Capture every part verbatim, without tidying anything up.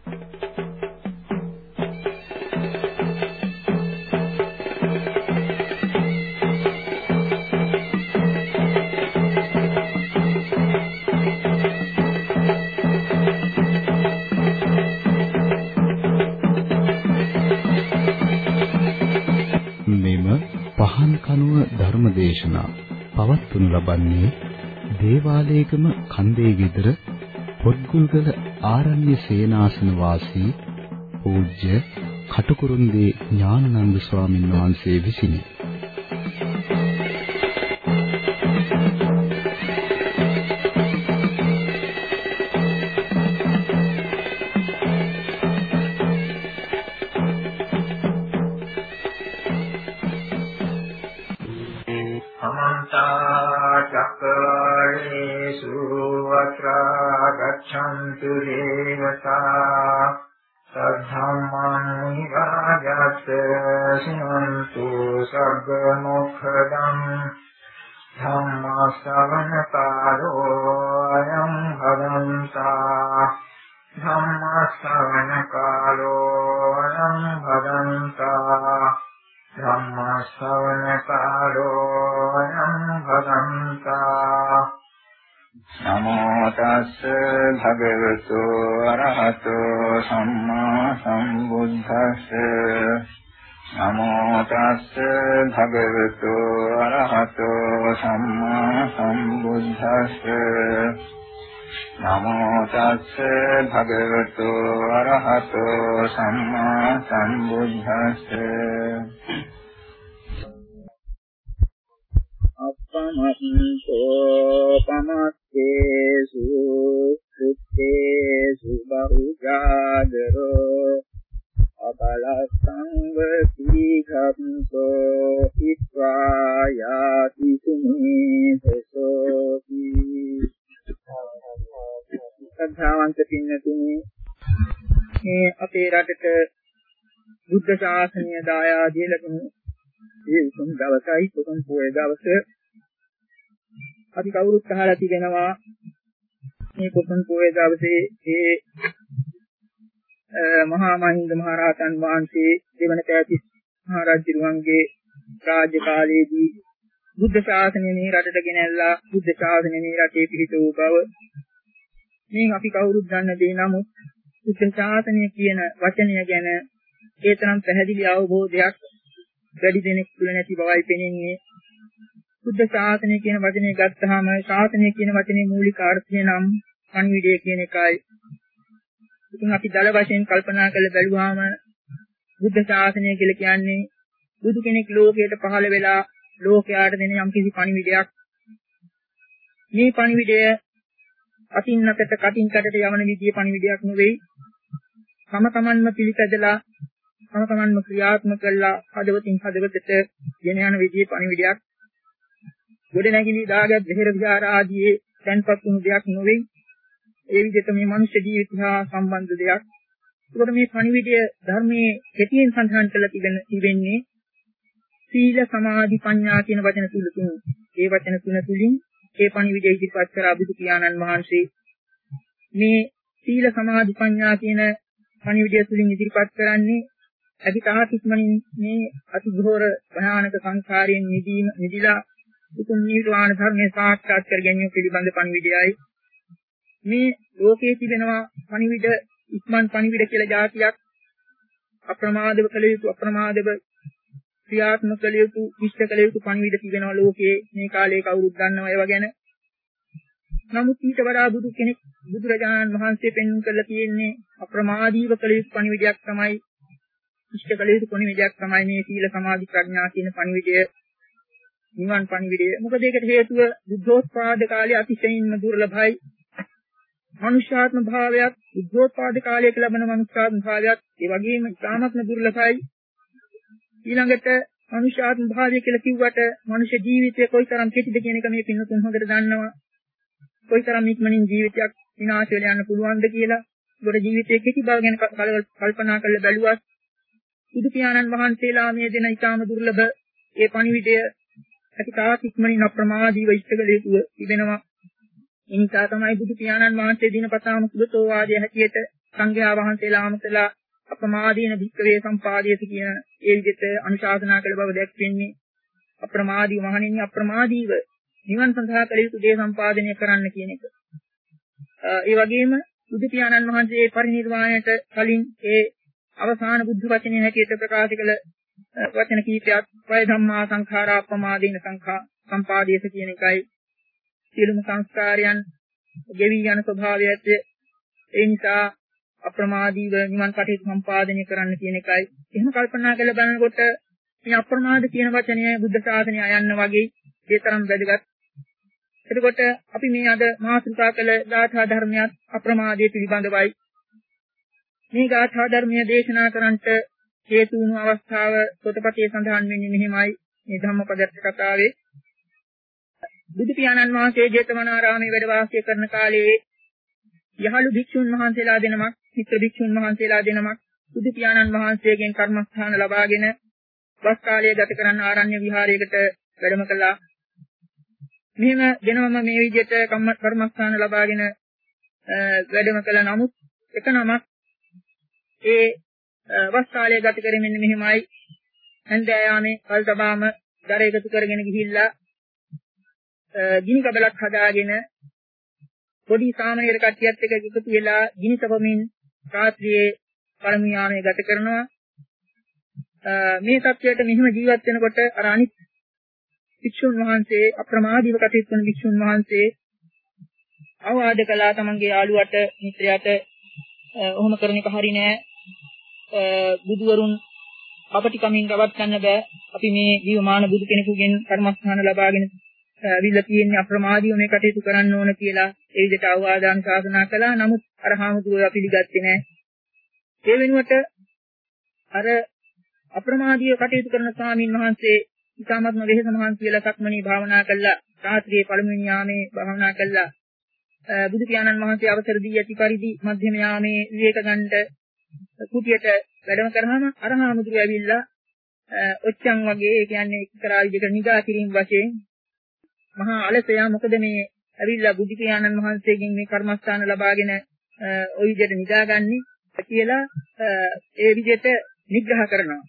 ධර්මදේශනා පවත්වනු ලබන්නේ දේවාලයේගම කන්දේ ගෙදර පොත්ගුල්ගල ආරණ්‍ය සේනාසන වාසී පූජ්‍ය කටුකුරුන්දී ඥානানন্দ ස්වාමීන් වහන්සේ විසිනි. गच्छन्तु देवता सद्धम्मं निराजत् शृण्वन्तु सर्वमुखदं धम्मश्रवणकालो अयं भदन्ता धम्मश्रवणकालो अयं भदन्ता धम्मश्रवणकालो अयं भदन्ता नमो तस् भगवतो अरहतो सम्मा सम्बुद्धस्स नमो तस् भगवतो अरहतो सम्मा सम्बुद्धस्स नमो तस् भगवतो अरहतो सम्मा सम्बुद्धस्स अपमहंसो पमत्तेषु कृत्तेषु बहुजागरो अबलसंवतीघंसो हित्वा याति सुमेधसोऽपि श्रद्धावंत පින්නතුනි මේ අපේ රටට බුද්ධ ශාසනය දායාදී ලැබුණු මේ උතුම් දවසයි උතුම් පොය දවස අපි කවුරුත් අහලා තිබෙනවා මේ උතුම් පොය දවසේ ඒ මහා මහින්ද මහ රහතන් වහන්සේ දෙවන පෑතිස් මහ රජුරුවන්ගේ රාජ්‍ය කාලයේදී බුද්ධ ශාසනය මේ රටට ගෙනල්ලා බුද්ධ ශාසනය මේ රටේ පිහිට වූ බව මේ අපි කවුරුත් දන්න දේ. නමුත් බුද්ධ ශාසනය කියන වචනය ගැන ඒ තරම් පැහැදිලි අවබෝධයක් වැඩි දෙනෙක් තුල නැති බවයි පෙනෙන්නේ. බුද්ධ ශාසනය කියන වචනේ ගත්තාම ශාසනය කියන වචනේ මූලික අර්ථය නම් පණිවිඩය කියන එකයි. ඉතින් අපි දල වශයෙන් කල්පනා කරලා බැලුවාම බුද්ධ ශාසනය කියලා කියන්නේ බුදු කෙනෙක් ලෝකයට පහළ වෙලා ලෝකයාට දෙන යම්කිසි පණිවිඩයක්. මේ පණිවිඩය අතින් අතට කටින් කටට යවන විදිහේ පණිවිඩයක් නෙවෙයි. තම තමන්ම පිළිපැදලා තම තමන්ම ක්‍රියාත්මක කළා හදවතින් හදවතට ගෙන යන විදිහේ පණිවිඩයක්. ගොඩ නැගිලි දාගත් දෙහෙර විහාර ආදී තැන්පත් වුණු දෙයක් නෙවෙයි. ඒ විදිහට මේ මනුෂ්‍ය ජීවිතය හා සම්බන්ධ දෙයක්. ඒකට මේ පණිවිඩය ධර්මයේ කෙටියෙන් සඳහන් කරලා තිබෙන්නේ සීල සමාධි ප්‍රඥා කියන වචන තුන තුන. ඒ වචන තුන තුලින් ඒ පණිවිඩය ඉදිරිපත් කරා බුදු පියාණන් වහන්සේ. මේ සීල සමාධි ප්‍රඥා කියන පණිවිඩය තුලින් ඉදිරිපත් කරන්නේ අධිකාහත් ඉක්මනින් මේ අතිඝෝර භයානක සංසාරයෙන් මිදීම මිදිලා උතුම් නිර්වාණ ධර්මයේ සාක්ෂාත් කර ගැනීම පිළිබඳ පණිවිඩයයි. මේ ලෝකයේ තිබෙනවා පණිවිඩ ඉක්මන් පණිවිඩ කියලා જાතියක්. අප්‍රමාදව කළ යුතු අප්‍රමාදව ක්‍රියාත්මක කළ යුතු ඉෂ්ට කළ යුතු පණිවිඩ තිබෙනවා ලෝකයේ. මේ කාලේ කවුරුත් දන්නවා ඒවා ගැන. නමුත් ඊට වඩා බුදු කෙනෙක් බුදුරජාණන් වහන්සේ පෙන්වන්න කරලා තියෙන්නේ අප්‍රමාදීව කළ යුතු පණිවිඩයක් තමයි ඉෂ්ට කළ යුතු පණිවිඩයක් තමයි මේ සීල සමාධි ප්‍රඥා කියන පණිවිඩය. නිවන් පණිවිඩය. මොකද ඒකට හේතුව බුද්ධෝත්පාද කාලයේ අතිශයින්ම දුර්ලභයි. මනුෂ්‍යාත්ම භාවයක් බුද්ධෝත්පාද කාලයක ලැබෙන මනුෂ්‍යාත්ම භාවයක් ඒ වගේම ඉතාමත්ම දුර්ලභයි. ඊළඟට මනුෂ්‍යාත්ම භාවය කියලා කිව්වට මනුෂ්‍ය ජීවිතය කොයිතරම් කෙටිද කියන එක මේ පින්තුන් හොඳට දන්නවා. කොයිතරම් ඉක්මනින් ජීවිතයක් විනාශ වෙලා යන්න පුළුවන්ද කියලා. ඒකට ජීවිතයේ කෙටි බව ගැන කල්පනා කරලා බැලුවත් බුදු පියාණන් වහන්සේලා මේ දෙන ඉතාම දුර්ලභ ඒ පණිවිඩය අතිකාත් ඉක්මනින් අප්‍රමාදීව ඉෂ්ටකල යුතුව තිබෙනවා. ඒ නිසා තමයි බුදු පියාණන් වහන්සේ දිනපතාම සුබතෝ වාදයේ හැටියට සංඝයා වහන්සේලා අමතලා අප්‍රමාදීන භික්ඛවේ සම්පාදේති කියන ඒ විදිහට අනුශාසනා කළ බව දැක්වෙන්නේ. අප්‍රමාදී මහණෙනි අප්‍රමාදීව නිවන් සඳහා කළ යුතු දේ සම්පාදනය කරන්න කියන එක. ඒ වගේම බුදු පියාණන් වහන්සේ පරිනිර්වාණයට කලින් ඒ අවසාන බුද්ධ වචනය හැටියට ප්‍රකාශ කළ වචන කීපයක් වය ධම්මා සංඛාරා අප්‍රමාදීන සංඛා සම්පාදේත කියන එකයි. සියලුම සංස්කාරයන් ගෙවි යන ස්වභාවයත් ඒ නිසා අප්‍රමාදීව නිවන් කටයුතු සම්පාදනය කරන්න කියන එකයි. එහෙම කල්පනා කරලා බලනකොට මේ අප්‍රමාද කියන වචනය බුද්ධ ශාසනය අයන්න වගේ ඒ තරම් වැදගත්. එතකොට අපි මේ අද මාතෘකා කළ ගාථා ධර්මයක් අප්‍රමාදයේ පිළිබඳවයි. මේ ගාථා ධර්මය දේශනා කරන්නට හේතු වුණු අවස්ථාව පොතපතේ සඳහන් වෙන්නේ මෙහිමයි. මේ ධම්මපදත්ත කතාවේ බුදු පියාණන් වහන්සේ ජේතවනාරාමයේ වැඩ වාසය කරන කාලයේ යහළු භික්ෂුන් වහන්සේලා දෙනමක්, මිත්‍ර භික්ෂුන් වහන්සේලා දෙනමක් බුදු පියාණන් වහන්සේගෙන් කර්මස්ථාන ලබාගෙන වස් කාලය ගත කරන ආරණ්‍ය විහාරයකට වැඩම කළා. මෙහෙම දෙනවම මේ විදිහට කර්මස්ථාන ලබාගෙන වැඩම කළ නමුත් එක නමක් ඒ වස් කාලය ගත කරමින් මෙහෙමයි හන්දෑයාමේ කල්තබාම දර එකතු කරගෙන ගිහිල්ලා ගිනි කබලක් හදාගෙන පොඩි සාමණේර කට්ටියත් එක්ක එකතු වෙලා ගිනි තපමින් රාත්‍රියේ පළමු යාමයේ ගත කරනවා. මේ තත්ත්වයට මෙහිම ජීවත් වෙනකොට අර අනිත් භික්ෂුන් වහන්සේ අප්‍රමාදීව කටයුතු කරන භික්ෂුන් වහන්සේ අවවාද කළා තමන්ගේ යාළුවට මිත්‍රයාට ඔහොම කරන එක හරි නෑ. බුදුවරුන් අපටි කමින් රවත් ගන්න බෑ. අපි මේ ජීවමාන බුදු කෙනෙකුගෙන් කර්මස්ථාන ලබාගෙන විල තියෙන්නේ අප්‍රමාදීව මේ කටයුතු කරන්න ඕන කියලා ඒ විදිහට අවවාදන් ශාසනා කළා. නමුත් අර හාමුදුරුවෝ පිළිගත්තේ නැහැ. ඒ වෙනුවට අර අප්‍රමාදීව කටයුතු කරන ස්වාමීන් වහන්සේ ඉතාමත්ම වෙහෙස මහන්සි වෙලා සක්මණේ භාවනා කළා. රාත්‍රියේ පළමුවෙනි යාමේ භාවනා කළා. බුදු පියාණන් වහන්සේ අවසර දී ඇති පරිදි මධ්‍යම යාමේ විවේක ගන්නට කුටියට වැඩම කරාම අර හාමුදුරුවෝ ඇවිල්ලා ඔච්චන් වගේ ඒ කියන්නේ එක්තරා විදිහකට නිගා කිරීම වශයෙන් මහා අලසයා මොකද මේ ඇවිල්ලා බුදු පියාණන් වහන්සේගෙන් මේ කර්මස්ථාන ලබාගෙන ওই විදිහට නිදාගන්නේ කියලා ඒ විදිහට නිග්‍රහ කරනවා.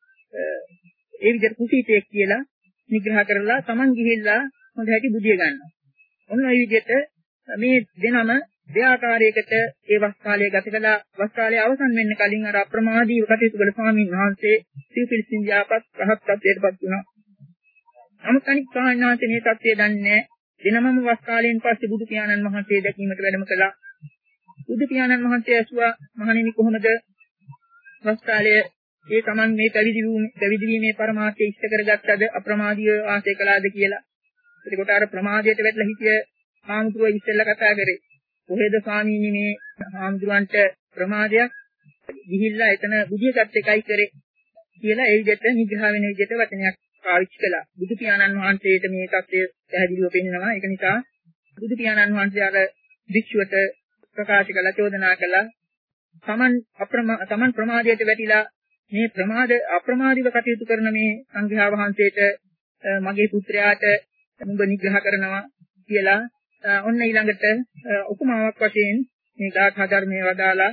ඒ විදිහට කුසීතෙක් කියලා නිග්‍රහ කරලා Taman ගිහිල්ලා හොඳ හැටි බුදිය ගන්නවා. ඔන්න ওই විදිහට මේ දෙනම දෙආකාරයකට ඒ වස් කාලය ගත කළා. වස් කාලය අවසන් වෙන්න කලින් අර අප්‍රමාදීව කටයුතු කළ ස්වාමීන් වහන්සේ සිව්පිලිසින් යාපත් රහත් ත්වයටපත් වුණා. නමුත් අනික් කාණ්ණාන්සේ මේ தත්ත්වය දන්නේ නැහැ. දිනමම වස් කාලයෙන් පස්සේ බුදු පියාණන් වහන්සේ දැකීමට වැඩම කළා. බුදු පියාණන් වහන්සේ ඇසුවා මහණෙනි කොහොමද වස් කාලයේ ඒ Taman මේ පැවිදි වූ පැවිදි වීමේ පරමාර්ථය ඉෂ්ට කරගත්තද අප්‍රමාදීව වාසය කළාද කියලා. එතකොට අර ප්‍රමාදයට වැටලා හිටිය හාමුදුරුවෝ ඉස්සෙල්ලා කතා කරේ. කොහෙද ස්වාමීනි මේ හාමුදුරන්ට ප්‍රමාදයක් ගිහිල්ලා එතන බුදියගත් එකයි කරේ කියලා ඒ විදිහට නිග්‍රහ වෙන විදිහට වචනයක් පාවිච්චි කළා. බුදු පියාණන් වහන්සේට මේ தත්ත්වය පැහැදිලිව පෙන්නනවා. ඒක නිසා බුදු පියාණන් වහන්සේ අර භික්ෂුවට ප්‍රකාශ කළා, චෝදනා කළා. Taman අප්‍රමා Taman ප්‍රමාදයට වැටිලා මේ ප්‍රමාද අප්‍රමාදීව කටයුතු කරන මේ සංඝයා වහන්සේට මගේ පුත්‍රයාට නුඹ නිග්‍රහ කරනවා කියලා ඔන්න ඊළඟට උපමාවක් වශයෙන් මේ ගාථා ධර්මයේ වදාලා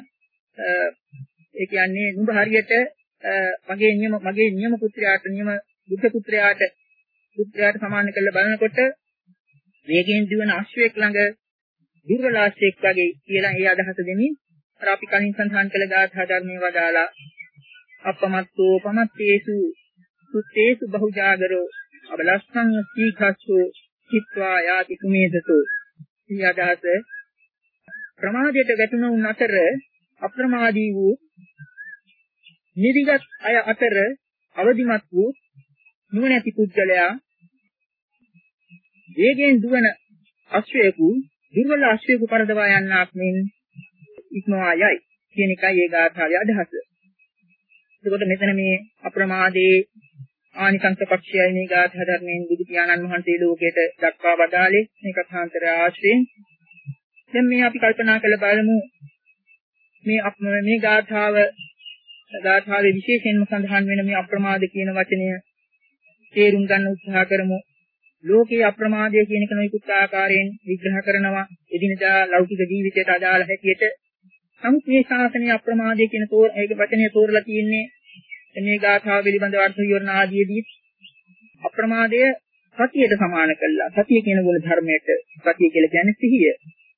ඒ කියන්නේ නුඹ හරියට මගේ නියම මගේ නියම පුත්‍රයාට නියම බුද්ධ පුත්‍රයාට පුත්‍රයාට සමාන කරලා බලනකොට වේගයෙන් දිවන අශ්වයෙක් ළඟ දුර්වලාශ්වයෙක් වගේ කියලා ඒ අදහස දෙමින් අර අපි කලින් සඳහන් කළ ගාථා ධර්මයේ වදාලා අපමත්තෝ පමත්තේසු සුත්තේසු බහුජාගරෝ අබලස්සං සීඛස්සෝ චිත්වා යාති සුමේදසෝ. මේ අදහස ප්‍රමාදයට වැටුණුන් අතර අප්‍රමාදී වූ නිදිගත් අය අතර අවදිමත් වූ නුවණැති පුද්ගලයා වේගයෙන් දුවන අශ්වයෙකු දුර්වල අශ්වයෙකු පරදවා යන්නාක් මෙන් ඉක්මවා යයි කියන එකයි ඒ ගාථාවේ අදහස. එතකොට මෙතන මේ අප්‍රමාදයේ ආනිසංස පක්ෂයයි මේ ගාථා ධර්මයෙන් බුදු පියාණන් වහන්සේ ලෝකයට දක්වා වදාළේ මේ කථාන්තර ආශ්‍රයෙන්. දැන් මේ අපි කල්පනා කළ බලමු මේ මේ ගාථාව ගාථාවේ විශේෂයෙන්ම සඳහන් වෙන මේ අප්‍රමාද කියන වචනය තේරුම් ගන්න උත්සාහ කරමු. ලෝකයේ අප්‍රමාදය කියන එක නොයෙකුත් ආකාරයෙන් විග්‍රහ කරනවා. එදිනදා ලෞකික ජීවිතයට අදාළ හැටියට නමුත් මේ ශාසනය අප්‍රමාදයේ කියන තෝර ඒක වචනේ තෝරලා තියෙන්නේ මේ ගාථාව පිළිබඳව අර්ථ විවරණ ආදීදී අප්‍රමාදය සතියට සමාන කළා. සතිය කියන ගුණ ධර්මයට සතිය කියලා කියන්නේ සිහිය.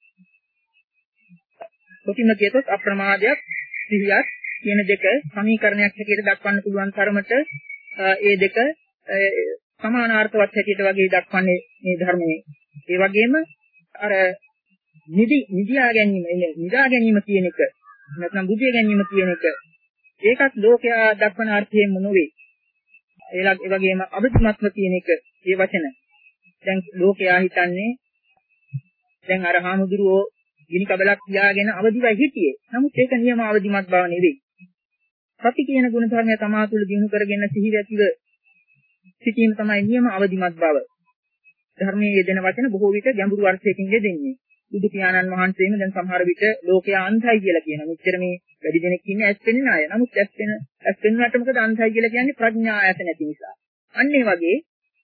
කොටිම කියතොත් අප්‍රමාදයක් සිහියක් කියන දෙක සමීකරණයක් හැටියට දක්වන්න පුළුවන් තරමට ඒ දෙක සමානාර්ථවත් හැටියට වගේ දක්වන්නේ මේ ධර්මයේ. ඒ වගේම අර නිදි නිදියා ගැනීම නිදා ගැනීම කියන එක නැත්නම් බුදිය ගැනීම කියන එක ඒකත් ලෝකයා දක්වන අර්ථයෙන්ම නොවේ. ඒලක් ඒ වගේම අබිධමත්ව කියන එක මේ වචන. දැන් ලෝකයා හිතන්නේ දැන් අර හාමුදුරුවෝ ගිනි කබලක් තියාගෙන අවදිවයි හිටියේ. නමුත් ඒක නියම අවදිමත් බව නෙවෙයි. සති කියන ගුණ ධර්මය තමා තුළ දිනු කරගෙන සිහිය ඇතිව සිටීම තමයි නියම අවදිමත් බව. ධර්මයේ යෙදෙන වචන බොහෝ විට ගැඹුරු අර්ථයකින් යෙදෙන්නේ. බුදු පියාණන් වහන්සේම දැන් සමහර විට ලෝකයා අන්ධයි කියලා කියනවා. මෙච්චර මේ වැඩි දෙනෙක් ඉන්නේ ඇස් පෙනෙන අය. නමුත් ඇස් පෙන ඇස් පෙනුනට මොකද අන්ධයි කියලා කියන්නේ ප්‍රඥා ඇත නැති නිසා. අන්න ඒ වගේ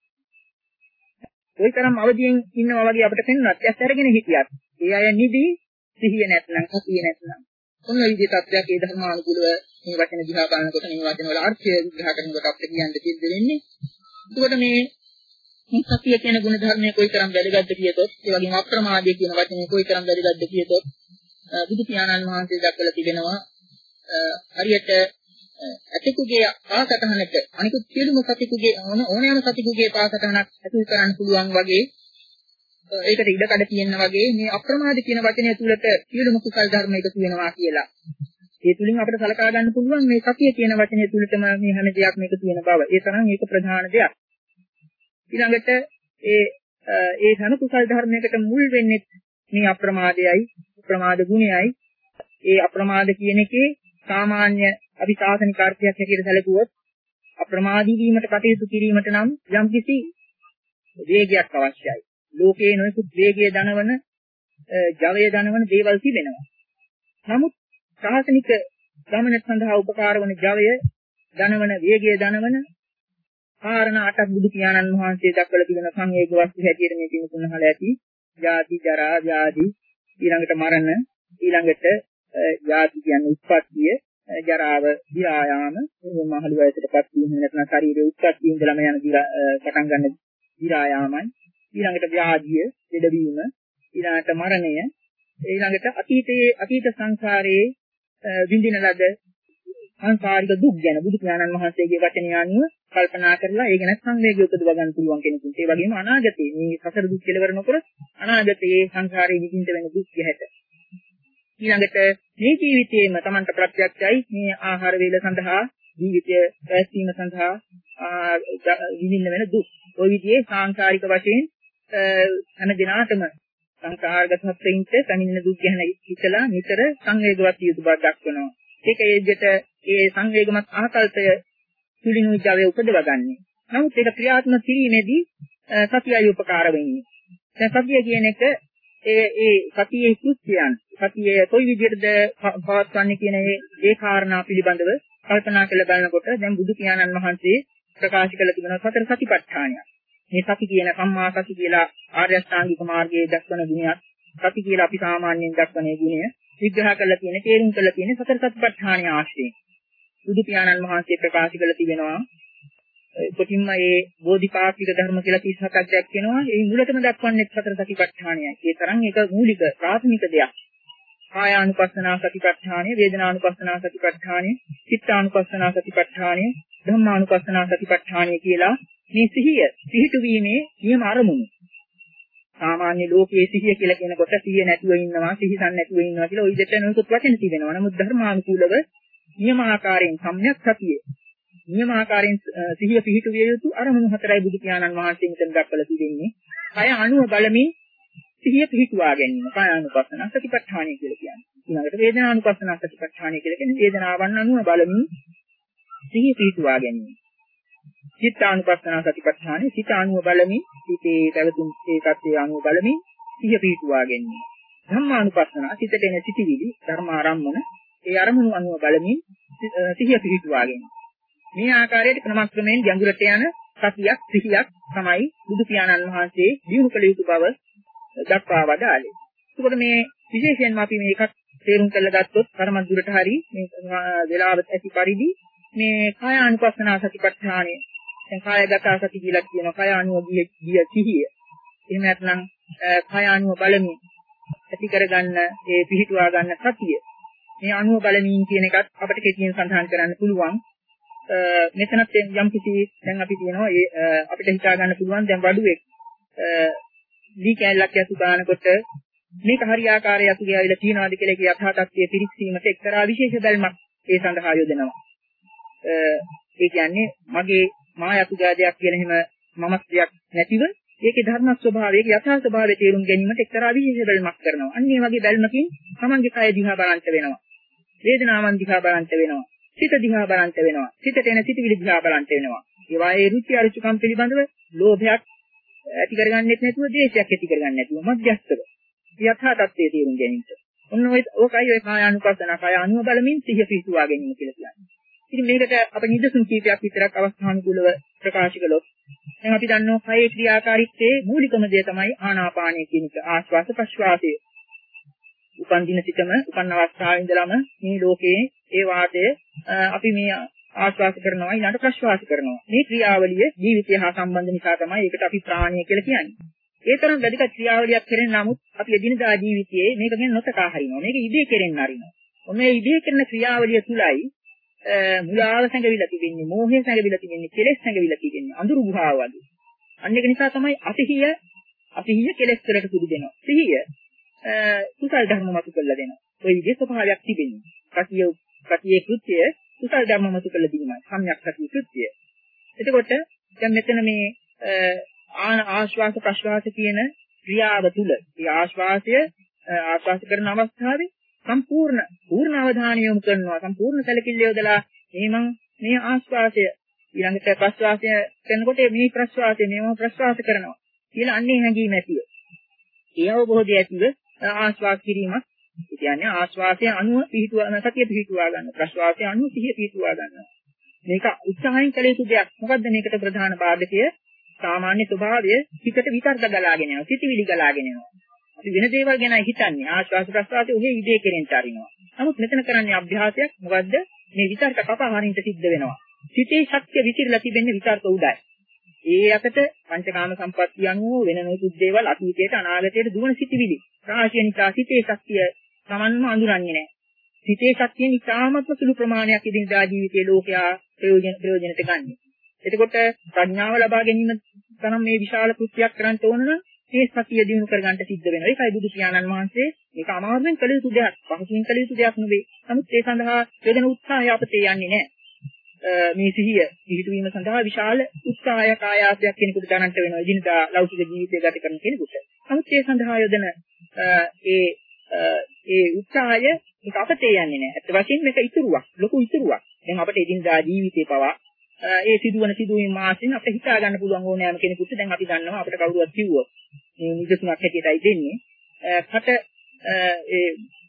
කොයිතරම් අවදියෙන් ඉන්නවා වගේ අපිට පෙන්වන්නත් ඇස් අරගෙන හිටියත් ඒ අය නිදි සිහිය නැත්නම් සතිය නැත්නම් මොන විදිහේ තත්ත්වයක් ඒ ධර්මානුකූලව මේ වචන දිහා බලනකොට මේ වචන වල අර්ථය විග්‍රහ කරනකොට අපිට කියන්න සිද්ධ වෙන්නේ. එතකොට මේ මේ සතිය කියන ගුණ ධර්මයේ කොයිතරම් වැදගත්ද කියතොත් ඒ වගේම අප්‍රමාදයේ කියන වචනේ කොයිතරම් වැදගත්ද කියතොත් බුදු පියාණන් වහන්සේ දක්වලා තිබෙනවා හරියට ඇතෙකුගේ පාසටහනට අනිකුත් සියලුම සතිකුගේ ඕනෑම සතිකුගේ පාසටහනක් ඇතුල් කරන්න පුළුවන් වගේ ඒකට ඉඩකඩ තියෙන වගේ මේ අප්‍රමාද කියන වචනය තුලට සියලුම කුසල් ධර්ම එකතු වෙනවා කියලා. ඒ තුලින් අපිට සලකා ගන්න පුළුවන් මේ සතිය කියන වචනය තුලටම මේ හැම දෙයක්ම එකතු වෙන බව. ඒ තරම් ඒක ප්‍රධාන දෙයක්. ඊළඟට ඒ ඒ ධන කුසල් ධර්මයකට මුල් වෙන්නේ මේ අප්‍රමාදයයි ප්‍රමාද ගුණයයි. ඒ අප්‍රමාද කියන එකේ සාමාන්‍ය අභිසාසනික අර්ථයක් හැටියට සැලකුවොත් අප්‍රමාදී වීමට කටයුතු කිරීමට නම් යම්කිසි වේගයක් අවශ්‍යයි. ලෝකයේ නොයෙකුත් වේගය දනවන, ජවය දනවන දේවල් තිබෙනවා. නමුත් සාසනික ගමන සඳහා උපකාර වන ජවය දනවන, වේගය දනවන කාරණා අටක් බුදු පියාණන් වහන්සේ දක්වලා තිබෙන සංවේග වස්තු හැටියට මේ කිනුතුන් අහලා ඇති. ජාති, ජරා, ව්‍යාධි, ඊළඟට මරණ, ඊළඟට ජාති කියන්නේ උත්පත්තිය, ජරාව, විරායාම, මහලු වයසටපත් වීම නැත්නම් ශරීරයේ උත්පත්තියෙන් ඉඳලම යන පටන් ගන්න විරායාමයි. ඊළඟට ව්‍යාධිය, ලෙඩවීම, ඊළඟට මරණය, ඊළඟට අතීතයේ අතීත සංසාරයේ විඳින ලද සංසාරික දුක් ගැන බුදු පියාණන් වහන්සේගේ වචනය අනුව කල්පනා කරලා ඒ ගැන සංවේගය උපදව ගන්න පුළුවන් කෙනෙකුට. ඒ වගේම අනාගතයේ මේ සසර දුක් කෙලවර නොකර අනාගතයේ සංසාරයේ විඳින්න වෙන දුක් ගැහැට. ඊළඟට මේ ජීවිතයේම Tamanta ප්‍රත්‍යක්ෂයි මේ ආහාර වේල සඳහා ජීවිතය පැවැත්වීම සඳහා විඳින්න වෙන දුක්. ওই විදිහේ සාංශාරික වශයෙන් හැම දිනාටම සංකාරගත සත්‍යයින්ට පැමිණෙන දුක් ගැන හිතලා නිතර සංවේගවත් යුතු බව දක්වනවා. ඒක ඒ විදිහට ඒ සංවේගමත් ආකල්පය තුලිනුයි ජවය උපදවගන්නේ. නමුත් ඒක ක්‍රියාත්මක කිරීමේදී සතියයි උපකාර වෙන්නේ. දැන් සතිය කියන එක ඒ ඒ සතියේ කුස්සියන් සතියේ කොයි විදිහටද පවත්වන්නේ කියන ඒ ඒ කාරණා පිළිබඳව කල්පනා කරලා බලනකොට දැන් බුදු පියාණන් වහන්සේ ප්‍රකාශ කළ තිබෙනවා සතර සතිපට්ඨානය. මේ සති කියන සම්මා සති කියලා ආර්ය අෂ්ටාංගික මාර්ගයේ දක්වන ගුණයක්. සති කියලා අපි සාමාන්‍යයෙන් දක්වන ගුණය විග්‍රහ කරලා තියෙන, තේරුම් කරලා තියෙන සතර සතිපට්ඨානය ආශ්‍රයෙන්. බුදු පියාණන් වහන්සේ ප්‍රකාශ කළ තිබෙනවා කොටින්ම මේ බෝධිපාක්ෂික ධර්ම කියලා තිස් හතක් දැක්වෙනවා. ඒ මුලටම දක්වන්නේ සතර සතිපට්ඨානයයි. ඒ තරම් ඒක මූලික ප්‍රාථමික දෙයක්. කායානුපස්සනා සතිපට්ඨානය, වේදනානුපස්සනා සතිපට්ඨානය, චිත්තානුපස්සනා සතිපට්ඨානය, ධම්මානුපස්සනා සතිපට්ඨානය කියලා මේ සිහිය පිහිටුවීමේ නියම අරමුණු. සාමාන්‍ය ලෝකයේ සිහිය කියලා කියනකොට සිහිය නැතුව ඉන්නවා, සිහිසන් නැතුව ඉන්නවා කියලා ওই දෙක නෙවෙයි වචන තිබෙනවා. නමුත් ධර්මානුකූලව නියම ආකාරයෙන් සම්‍යක් සතිය නියම ආකාරයෙන් සිහිය පිහිටුවිය යුතු අරමුණු හතරයි බුදු පියාණන් වහන්සේ මෙතන දක්වලා තිබෙන්නේ. කය අනුව බලමින් සිහිය පිහිටුවා ගැනීම කායානුපස්සන සතිපට්ඨානය කියලා කියන්නේ. ඊළඟට වේදනානුපස්සන සතිපට්ඨානය කියලා කියන්නේ වේදනාවන් අනුව බලමින් සිහිය පිහිටුවා ගැනීම. චිත්තානුපස්සන සතිපට්ඨානය සිත අනුව බලමින් සිතේ පැවතුම් ඒකත්වයේ අනුව බලමින් සිහිය පිහිටුවා ගැනීම. ධම්මානුපස්සන සිතට එන සිටිවිලි ධර්ම ආරම්මන ඒ අරමුණු අනුව බලමින් සිහිය පිහිටුවා ගැනීම. මේ ආකාරයට ක්‍රමක්‍රමයෙන් ගැඹුරට යන සතියක් සිහියක් තමයි බුදු පියාණන් වහන්සේ දිනු කළ යුතු බව දක්වා වදාළේ. ඒකෝට මේ විශේෂයෙන්ම අපි මේකත් තේරුම් කරලා ගත්තොත් තරම දුරට හරි මේ වේලාවත් ඇති පරිදි මේ කාය අනුපස්සනා සතිපට්ඨානය දැන් කායගත සති කියලා කියනවා කාය අනුගිය ගිය සිහිය. එහෙම නැත්නම් කාය අනුව බලමින් ඇති කරගන්න ඒ පිහිටුවා ගන්න සතිය. මේ අනුව බලමින් කියන එකත් අපිට කෙටියෙන් සඳහන් කරන්න පුළුවන්. මෙතනත් යම් කිසි දැන් අපි කියනවා ඒ අපිට හිතා ගන්න පුළුවන් දැන් වඩුවෙක් දී කැලලක් යතු ගන්නකොට මේක හරියාකාරය යතු ගෑවිලා තියනවාද කියලා කිය යථා තත්ත්වයේ පිරික්සීමට එක්තරා විශේෂ බැල්මක් ඒ සඳහා යොදනවා. ඒ කියන්නේ මගේ මා යතු ගෑදයක් කියන එහෙම මමත්වයක් නැතිව ඒකේ ධර්ම ස්වභාවයක යථා ස්වභාවය තේරුම් ගැනීමට එක්තරා විශේෂ බැල්මක් කරනවා. අන්න ඒ වගේ බැල්මකින් තමන්ගේ කය දිහා බලන්ට වෙනවා. වේදනාවන් දිහා බලන්ට වෙනවා. සිත දිහා බලන්ට වෙනවා. සිතට එන සිතවිලි දිහා බලන්ට වෙනවා. ඒවා ඒ රුචි අරුචිකම් පිළිබඳව ලෝභයක් ඇති කරගන්නෙත් නැතුව ද්වේෂයක් ඇති කරගන්නේ නැතුව මධ්‍යස්ථව. යථා තත්ත්වයේ තේරුම් ගැනීමට. ඔන්න ඔය ඕකයි ඔය කාය අනුපස්සන කාය අනුව බලමින් සිහිය පිහිටුවා ගැනීම කියලා කියන්නේ. ඉතින් මේකට අප නිදසුන් කීපයක් විතරක් අවස්ථානුකූලව ප්‍රකාශ කළොත් දැන් අපි දන්නවා කයේ ක්‍රියාකාරීත්වයේ මූලිකම දේ තමයි ආනාපානය කියන එක. ආශ්වාස ප්‍රශ්වාසය. උපන් දින සිටම උපන් අවස්ථාවේ ඉඳලම මේ ලෝකයේ ඒ වාතය අපි මේ ආශ්වාස කරනවා ඊළඟට ප්‍රශ්වාස කරනවා. මේ ක්‍රියාවලිය ජීවිතය හා සම්බන්ධ නිසා තමයි ඒකට අපි ප්‍රාණය කියලා කියන්නේ. ඒ තරම් වැදගත් ක්‍රියාවලියක් කරන නමුත් අපි එදිනදා ජීවිතයේ මේක ගැන නොතකා හරිනවා. මේක ඉබේ කෙරෙන්න හරිනවා. ඔන්න ඒ ඉබේ කරන ක්‍රියාවලිය තුලයි මුලාව සංගවිලා තිබෙන්නේ, මෝහය සංගවිලා තිබෙන්නේ, කෙලෙස් සංගවිලා තිබෙන්නේ, අඳුරු ගුහාව වගේ. අන්න ඒක නිසා තමයි අසහිය අසහිය කෙලෙස් වලට සුදු දෙනවා. සිහිය කුසල් ධර්ම මතු කරලා දෙනවා. ওই විදිහේ ස්වභාවයක් තිබෙන්නේ. කතිය කතියේ කෘත්‍යය කුසල් ධර්ම මතු කරලා දීමයි. සම්‍යක් කතිය කෘත්‍යය. එතකොට දැන් මෙතන මේ ආශ්වාස ප්‍රශ්වාස කියන ක්‍රියාව තුල මේ ආශ්වාසය ආශ්වාස කරන අවස්ථාවේ සම්පූර්ණ පූර්ණ අවධානය යොමු කරනවා සම්පූර්ණ සැලකිල්ල යොදලා මේ මං මේ ආශ්වාසය ඊළඟට ප්‍රශ්වාසය කරනකොට මේ ප්‍රශ්වාසය මේව ප්‍රශ්වාස කරනවා කියලා අන්නේ හැඟීම ඇතිව ඒ අවබෝධය ඇතිව ආශ්වාස කිරීමක් කියන්නේ ආශ්වාසය අනුව පිහිටුවා සතිය පිහිටුවා ගන්න ප්‍රශ්වාසය අනුව සිහිය පිහිටුවා ගන්නවා මේක උත්සාහයෙන් කළ යුතු දෙයක්. මොකද්ද මේකට ප්‍රධාන බාධකය? සාමාන්‍ය ස්වභාවය හිතට විතර්ක ගලාගෙන යනවා. සිතිවිලි ගලාගෙන යනවා. අපි වෙන දේවල් ගැනයි හිතන්නේ. ආශ්වාස ප්‍රශ්වාසයේ ඔහේ ඉබේ කෙරෙන්න ආරිනවා. නමුත් මෙතන කරන්නේ අභ්‍යාසයක්. මොකද්ද? මේ විතර්ක කපා හරින්න සිද්ධ වෙනවා. සිතේ ශක්තිය විසිරලා තිබෙන්නේ විතර්ක උඩයි. ඒ යකට පංචකාම සම්පත්තිය අනුව වෙන නොයෙකුත් දේවල් අතීතයට අනාගතයට දුවන සිතිවිලි. රාශිය නිසා සිතේ ශක්තිය සමන්ව අඳුරන්නේ නැහැ. සිතේ ශක්තියෙන් ඉතාමත්ම සුළු ප්‍රමාණයක් ඉදින්දා ජීවිතයේ ලෝකයා ප්‍රයෝජන ප්‍රයෝජනට ගන්න. එතකොට ප්‍රඥාව ලබා ගැනීම තරම් මේ විශාල කෘත්‍යයක් කරන්න ඕන නම් මේ සතිය දිනු කරගන්න සිද්ධ වෙනවා. ඒකයි බුදු පියාණන් වහන්සේ මේක අමාරුවෙන් කළ යුතු දෙයක්, පහසුවෙන් කළ යුතු දෙයක් නෙවෙයි. නමුත් ඒ සඳහා යොදන උත්සාහය අපතේ යන්නේ නැහැ. මේ සිහිය පිහිටුවීම සඳහා විශාල උත්සාහයක් ආයාසයක් කෙනෙකුට ගන්නට වෙනවා. එදිනදා ලෞකික ජීවිතය ගත කරන කෙනෙකුට. නමුත් ඒ සඳහා යොදන ඒ ඒ උත්සාහය මේක අපතේ යන්නේ නැහැ. අත් වශයෙන් මේක ඉතුරුවක්, ලොකු ඉතුරුවක්. දැන් අපිට එදිනදා ජීවිතේ පවා ඒ සිදුවන සිදුවීම් මාසින් අපිට හිතා ගන්න පුළුවන් ඕනෑම කෙනෙකුට දැන් අපි දන්නවා අපිට කවුරුවත් කිව්වොත් මේ නිදසුනක් හැටියටයි දෙන්නේ. කට ඒ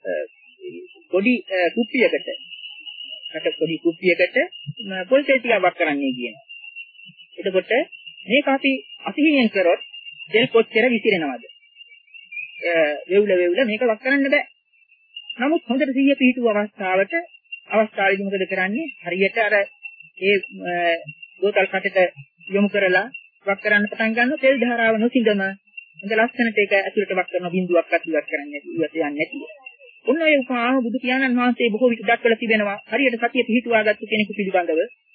පොඩි කුප්පියකට කට පොඩි කුප්පියකට පොල් තෙල් ටිකක් වක් කරන්නේ කියනවා. එතකොට මේක අපි අසිහියෙන් කරොත් තෙල් කොච්චර විසිරෙනවද? වේවුල වේවුල මේක වක් කරන්න බෑ. නමුත් හොඳට සිහිය පිහිටුව අවස්ථාවට අවස්ථාවේදී මොකද කරන්නේ? හරියට අර ඒ බෝතල් කටට යොමු කරලා වක් කරන්න පටන් ගන්නවා තෙල් ධාරාව නොසිඳම හොඳ ලස්සනට ඒක ඇතුළට වක් කරන බිඳුවක්වත් ඉවත් කරන්නේ නැති ඉවත් යන්නේ නැතිව. ඔන්න ඒ උපමාව බුදු පියාණන් වහන්සේ බොහෝ විට දක්වලා තිබෙනවා. හරියට සතිය පිහිටුවාගත්තු කෙනෙකු පිළිබඳව.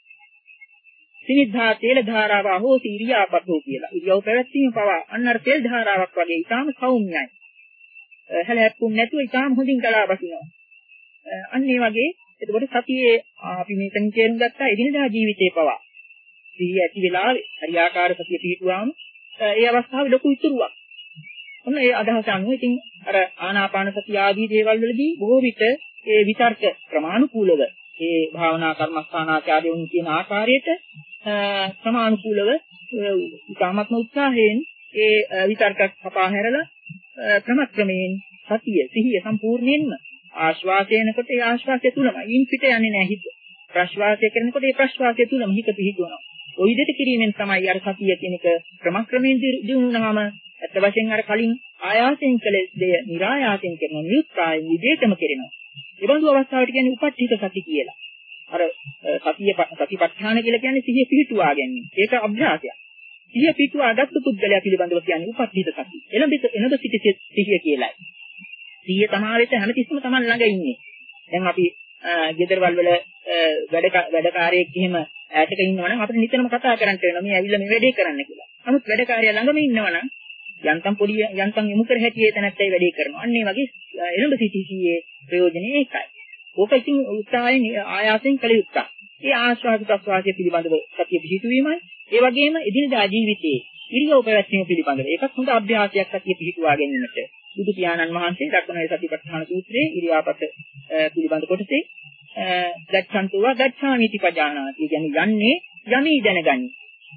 සිනිද්ධා තෙල් ධාරාව හෝසි ඉරියාපතෝ කියලා. ඉරියව් පැවැත්වීම පවා අන්න අර තෙල් ධාරාවක් වගේ ඊටාම සෞම්‍යයි. හැලහැප්පුම් නැතුව ඊටාම හොඳින් ගලා බසිනවා. අන්න ඒ වගේ එතකොට සතියේ අපි මේකෙන් තේරුම් ගත්තා එදිනදා ජීවිතේ පවා සිහිය ඇති වෙලාවේ හරියාකාර සතිය පිහිටුවාම ඒ අවස්ථාවේ ලොකු ඉතුරුවක්. ඔන්න ඒ අදහස අනුව ඉතින් අර ආනාපාන සතිය ආදී දේවල් වලදී බොහෝ විට ඒ විතර්ක ප්‍රමාණිකූලව ඒ භාවනා කර්මස්ථානාචාර්යවරුන් කියන ආකාරයට ප්‍රමාණිකූලව ඉතාමත්ම උත්සාහයෙන් ඒ විතර්ක කපා හැරලා ක්‍රමක්‍රමයෙන් සතිය සිහිය සම්පූර්ණයෙන්ම ආශ්වාසයනකොට ඒ ආශ්වාසය තුලම ඉන් පිට යන්නේ නැහැ හිත. ප්‍රශ්වාසය කරනකොට ඒ ප්‍රශ්වාසය තුලම හිත පිහිටවනවා. ওই විදිහට කිරීමෙන් තමයි අර සතිය කියන එක ක්‍රමක්‍රමයෙන් දිනුනහම අත් වශයෙන් අර කලින් ආයාසයෙන් කළ දෙය નિરાයාසයෙන් කරන නියුත්කාය නිදේශම කරනවා. ඒ බඳු අවස්ථාවට කියන්නේ උපට්ඨිත සති කියලා. අර සතිය සතිපට්ඨාන කියලා කියන්නේ සිහිය පිහිටුවා ගැනීම. ඒක අභ්‍යාසයක්. සිහිය පිහිටුවා ගත්ත පුද්ගලයා පිළිබඳව කියන්නේ උපට්ඨිත සති. එළඹ එළඹ සිටි සිහිය කියලායි. සිහිය තමාවෙත හැමතිස්සම Taman ළඟ ඉන්නේ. දැන් අපි ගෙදරවල වල වැඩ වැඩකාරයෙක් එහෙම ඈතක ඉන්නවා නම් අපිට නිතරම කතා කරන්න වෙනවා මේ ඇවිල්ලා මේ වැඩේ කරන්න කියලා. නමුත් වැඩකාරයා ළඟම ඉන්නවා නම් යන්තම් පොඩි යන්තම් යොමු කර හැටියේ තැනැත්තයි වැඩේ කරනවා. අන්න ඒ වගේ එළඹ සිටි සිහියේ ප්‍රයෝජනේ ඒකයි. ඕක ඉතින් උත්සාහයෙන් ආයාසයෙන් කළ යුත්තක්. ඒ ආශ්වාස ප්‍රශ්වාසය පිළිබඳව සතිය පිහිටුවීමයි. ඒ වගේම එදිනදා ජීවිතයේ ඉරියව් පැවැත්වීම පිළිබඳව ඒකත් හොඳ අභ්‍යාසයක් සතිය පිහිටුවා ගැනීමට. බුදු පියාණන් වහන්සේ දක්වන ඒ සතිපට්ඨාන සූත්‍රයේ ඉරියාපත පිළිබඳ කොටසේ ගච්ඡන්තෝවා ගච්ඡාමිති පජානාති කියන්නේ යන්නේ යමී දැනගනි.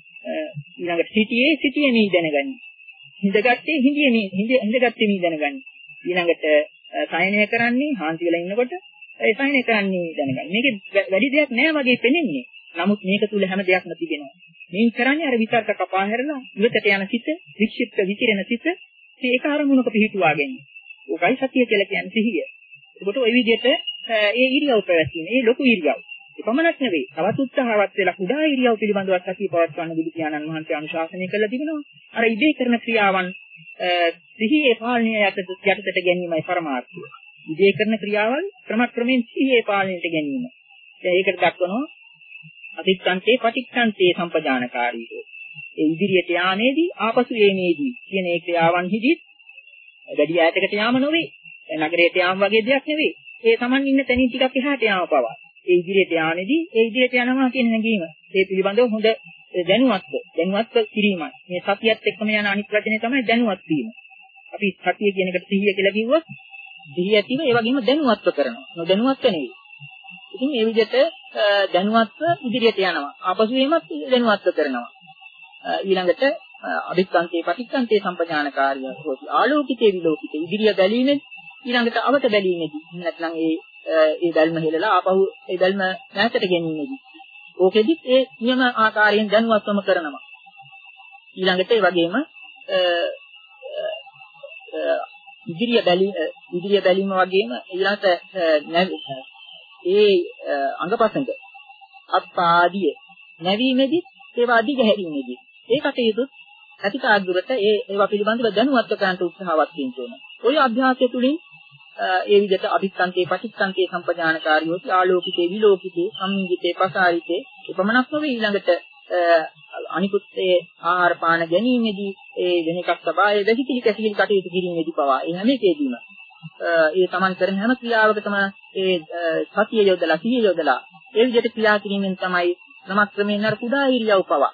ඊළඟට සිටියේ සිටියේමී දැනගනි. හිඳගත්තේ හිඳියේමී හිඳගත්තේ මී දැනගනි. ඊළඟට සයනය කරන්නේ හාන්ති වෙලා ඉන්නකොට ඒ සයනය කරන්නේ දැනගනි. මේකේ වැඩි දෙයක් නෑ වගේ පෙනෙන්නේ. නමුත් මේක තුල හැම දෙයක්ම තිබෙනවා. මේන් කරන්නේ අර විතර්ක කපා හැරලා ඉවතට යන සිත, වික්ෂිප්ත විකිරෙන සිත ඒක අරමුණක පිහිටුවා ගැනීම. ඕකයි සතිය කියලා කියන්නේ සිහිය. ඒකට ওই විදිහට ඒ ඉරියව් පැවැත්වීම, ඒ ලොකු ඉරියව්. ඒ පමණක් නෙවෙයි. තවත් උත්සාහවත් වෙලා කුඩා ඉරියව් පිළිබඳව සතිය පවත්වන්න බුදු පියාණන් වහන්සේ අනුශාසනය කළා තිබෙනවා. අර ඉබේ කරන ක්‍රියාවන් සිහියේ පාලනය යටතට ගැනීමයි පරමාර්ථය. ඉබේ කරන ක්‍රියාවල් ක්‍රමක්‍රමයෙන් සිහියේ පාලනයට ගැනීම. දැන් ඒකට දක්වනවා අතිත්තන්තේ පටිච්චන්තේ සම්පජානකාරීව. ඒ ඉදිරියට යාමේදී ආපසු යෑමේදී කියන ඒ ක්‍රියාවන්හිදී වැඩි ඈතකට යාම නොවේ. නගරයට යාම වගේ දෙයක් නෙවෙයි. ඒ Taman ඉන්න තැනින් ටිකක් එහාට යාම පවා. ඒ ඉදිරියට යාමේදී ඒ ඉදිරියට යනවා කියන හැඟීම. ඒ පිළිබඳව හොඳ දැනුවත්ව දැනුවත්ව කිරීමයි. මේ සතියත් එක්කම යන අනිත් වචනේ තමයි දැනුවත් වීම. අපි සතිය කියන එකට සිහිය කියලා කිව්වොත් සිහිය ඇතිව ඒ වගේම දැනුවත්ව කරනවා. නොදැනුවත්ව නෙවෙයි. ඉතින් මේ විදිහට දැනුවත්ව ඉදිරියට යනවා. ආපසු එීමත් දැනුවත්ව කරනවා. ඊළඟට අභික්ඛන්තේ පටිච්චන්තේ සම්පජානකාරිය හොති ආලෝකිතේ විලෝකිතේ ඉදිරිය බැලීමේ ඊළඟට අවත බැලීමේදී නැත්නම් ඒ ඒ බැල්ම හෙලලා ආපහු ඒ බැල්ම නැහැට ගැනීමේදී ඕකෙදිත් ඒ නියම ආකාරයෙන් දැනුවත්වම කරනවා. ඊළඟට ඒ වගේම ඉදිරිය බැලීම ඉදිරිය බැලීම වගේම ඊළඟට ඒ අංගපසංග අත්පාදිය නැවීමේදී ඒවා දිග හැරීමේදී ඒ කටයුතු අතිකාග්‍රත ඒ ඒවා පිළිබඳව දැනුවත්ව ගන්නට උත්සාහවත් වෙන්න ඕන. ඔය අභ්‍යාසය තුළින් ඒ විදිහට අභික්ඛන්තේ පටිච්චන්තේ සම්පජානකාරියෝ ආලෝකිතේ විලෝකිතේ සම්මිජිතේ පසාරිතේ එපමණක් නොවේ ඊළඟට අනිකුත් ඒ ආහාර පාන ගැනීමේදී ඒ වෙන එකක් සබායේ වැසිකිලි කැසිකිලි කටයුතු කිරීමේදී පවා ඒ හැම එකේදීම ඒ Taman කරන හැම ක්‍රියාවකටම ඒ සතිය යොදලා සිහිය යොදලා ඒ විදිහට ක්‍රියා කිරීමෙන් තමයි ක්‍රමක්‍රමයෙන් අර කුඩා ඉරියව් පවා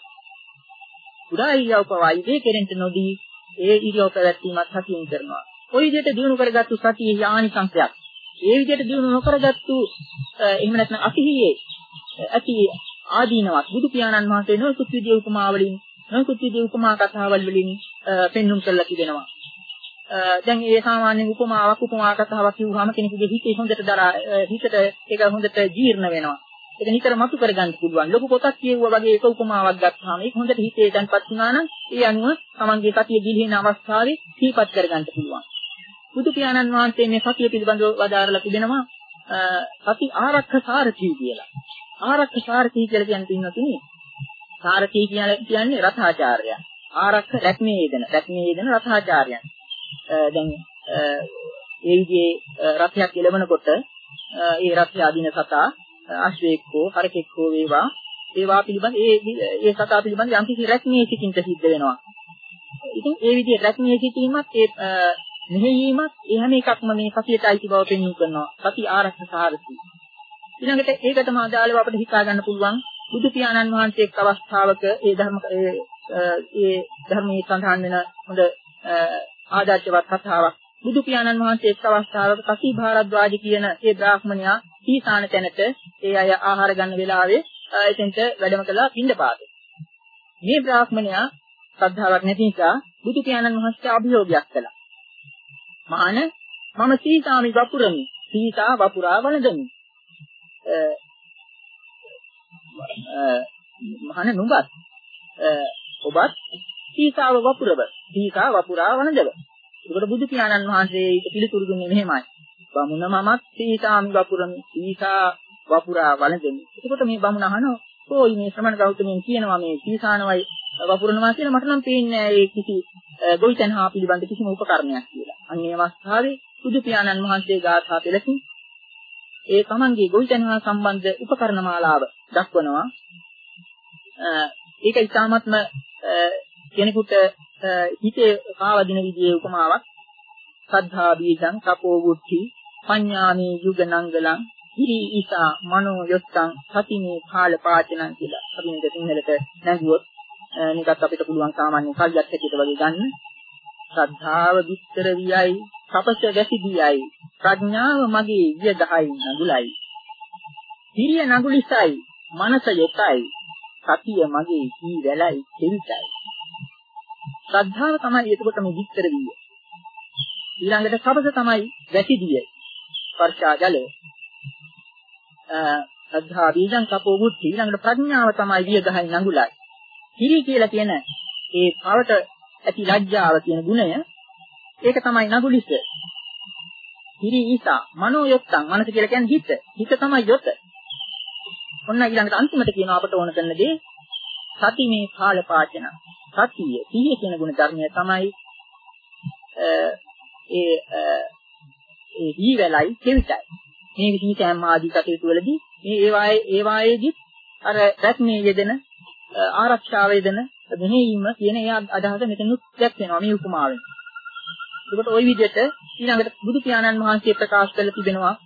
කුඩා ඉරියව් පවා ඉබේ කෙරෙන්න නොදී ඒ ඉරියව් පැවැත්වීමත් සතියෙන් කරනවා. ওই විදිහට දිනු කරගත්තු සතියේ යානිසංශයක්. ඒ විදිහට දිනු නොකරගත්තු එහෙම නැත්නම් අසිහියේ ඇති ආදීනවත් බුදු පියාණන් වහන්සේ නොයෙකුත් විදිහේ උපමා වලින් නොයෙකුත් විදිහේ උපමා කතාවල් වලින් පෙන්눔 කරලා තිබෙනවා. දැන් මේ සාමාන්‍ය උපමාවක් උපමා කතාවක් කිව්වහම කෙනෙකුගේ හිතේ හොඳට දරා හිතට ඒක හොඳට ජීර්ණ වෙනවා. ඒක නිතර මතු කරගන්න පුළුවන්. ලොකු පොතක් කියවුවා වගේ එක උපමාවක් ගත්තාම ඒක හොඳට හිතේ දැන්පත් වුණා නම් ඒ අනුව තමන්ගේ සතිය දිලිහෙන අවස්ථාවේ සිහිපත් කරගන්න පුළුවන්. බුදු පියාණන් වහන්සේ මේ සතිය පිළිබඳව වදාරලා තිබෙනවා සති ආරක්ෂක සාරථී කියලා. ආරක්ෂක සාරථී කියලා කියන්නේ පින්නතුනි සාරථී කියන්නේ රථාචාර්යයා. ආරක්ෂක රැක්මේ යෙදෙන රැක්මේ යෙදෙන රථාචාර්යයන්. දැන් ඒ විදිහේ රථයක් එළවනකොට ඒ රථය අදින සතා අශ්වයෙක්කෝ හරකෙක්කෝ වේවා ඒවා පිළිබඳ ඒ ඒ සතා පිළිබඳ යම්කිසි රැක්මේ සිටින්ට සිද්ධ වෙනවා. ඉතින් ඒ විදිහේ රැක්මේ සිටීමත් ඒ මෙහෙයීමත් ඒ හැම එකක්ම මේ සතියට අයිති බව පෙන්වු කරනවා. සති ආරක්ෂක සාරථී. ඊළඟට ඒකටම අදාළව අපිට හිතා ගන්න පුළුවන් බුදු පියාණන් වහන්සේ එක් අවස්ථාවක ඒ ධර්ම ඒ ඒ ධර්මයේ සඳහන් වෙන හොඳ ආදර්ශවත් කතාවක්. බුදු පියාණන් වහන්සේ එක් අවස්ථාවක කසී භාරද්වාජ කියන ඒ බ්‍රාහ්මණයා සීසාන තැනට ඒ අය ආහාර ගන්න වෙලාවේ එතෙන්ට වැඩම කළා පින්ඩපාතේ. මේ බ්‍රාහ්මණයා ශ්‍රද්ධාවක් නැති නිසා බුදු පියාණන් වහන්සේට අභියෝගයක් කළා. මහාන මම සීසාමි වපුරමි. සීසා වපුරා වළඳමි. මහාන නුඹත් ඔබත් සීසාව වපුරව. සීසා වපුරා වළඳව. ඒකට බුදු පියාණන් වහන්සේ ඊට පිළිතුරු දුන්නේ මෙහෙමයි. බමුණ මමත් සීසාමි වපුරමි සීසා වපුරා වළඳමි. එතකොට මේ බමුණ අහනවා කොයි මේ ශ්‍රමණ ගෞතමයන් කියනවා මේ සීසානවයි වපුරනවා කියලා මට නම් පේන්නේ ඒ කිසි ගොවිතැන හා පිළිබඳ කිසිම උපකරණයක් කියලා. අන්න ඒ අවස්ථාවේ බුදු පියාණන් වහන්සේ ගාථා පෙළකින් ඒ තමන්ගේ ගොවිතැන හා සම්බන්ධ උපකරණ මාලාව දක්වනවා. ඒක ඉතාමත්ම කෙනෙකුට හිතේ කාවදින විදිහේ උපමාවක්. සද්ධා බීජං තපෝ වුද්ධි පඤ්ඤාමේ යුග නංගලං හිරි ඊසා මනෝ යොත්තං සතිමේ කාල පාචනං කියලා. අපි මේක සිංහලට නැගුවොත් මේකත් අපිට පුළුවන් සාමාන්‍ය කල්යත් හැටියට වගේ ගන්න. ශ්‍රද්ධාව විස්තර වියයි තපස වැසිදියයි ප්‍රඥාව මගේ විය දහයි නඟුලයි. හිරිය නඟුලිසයි මනස යොතයි සතිය මගේ කී වැලයි කෙවිතයි. ශ්‍රද්ධාව තමයි එතකොට මේ විස්තර විය. ඊළඟට තපස තමයි වැසිදිය ස්පර්ශා ජලය. සද්ධා බීජං තපෝ බුද්ධි ඊළඟට ප්‍රඥාව තමයි විය දහයි නඟුලයි. හිරි කියලා කියන ඒ පවට ඇති ලැජ්ජාව කියන ගුණය ඒක තමයි නඟුලිස. හිරි ඊසා මනෝ යොත්තං මනස කියලා කියන්නේ හිත. හිත තමයි යොත. ඔන්න ඊළඟට අන්තිමට කියනවා අපට ඕන කරන දේ සති මේ කාල පාචන. සතිය සිහිය කියන ගුණ ධර්මය තමයි ඒ ඒ දීවලයි කෙවිතයි. මේ විදිහට හැම ආදී කටයුතු වලදී මේ ඒවායේ ඒවායේදී අර රැස්මේ යෙදෙන ආරක්ෂාව යෙදෙන මෙහෙයීම කියන ඒ අදහස මෙතනුත් දැක්වෙනවා මේ උපමාවෙන්. ඒකට ওই විදිහට ඊළඟට බුදු පියාණන් වහන්සේ ප්‍රකාශ කළ තිබෙනවා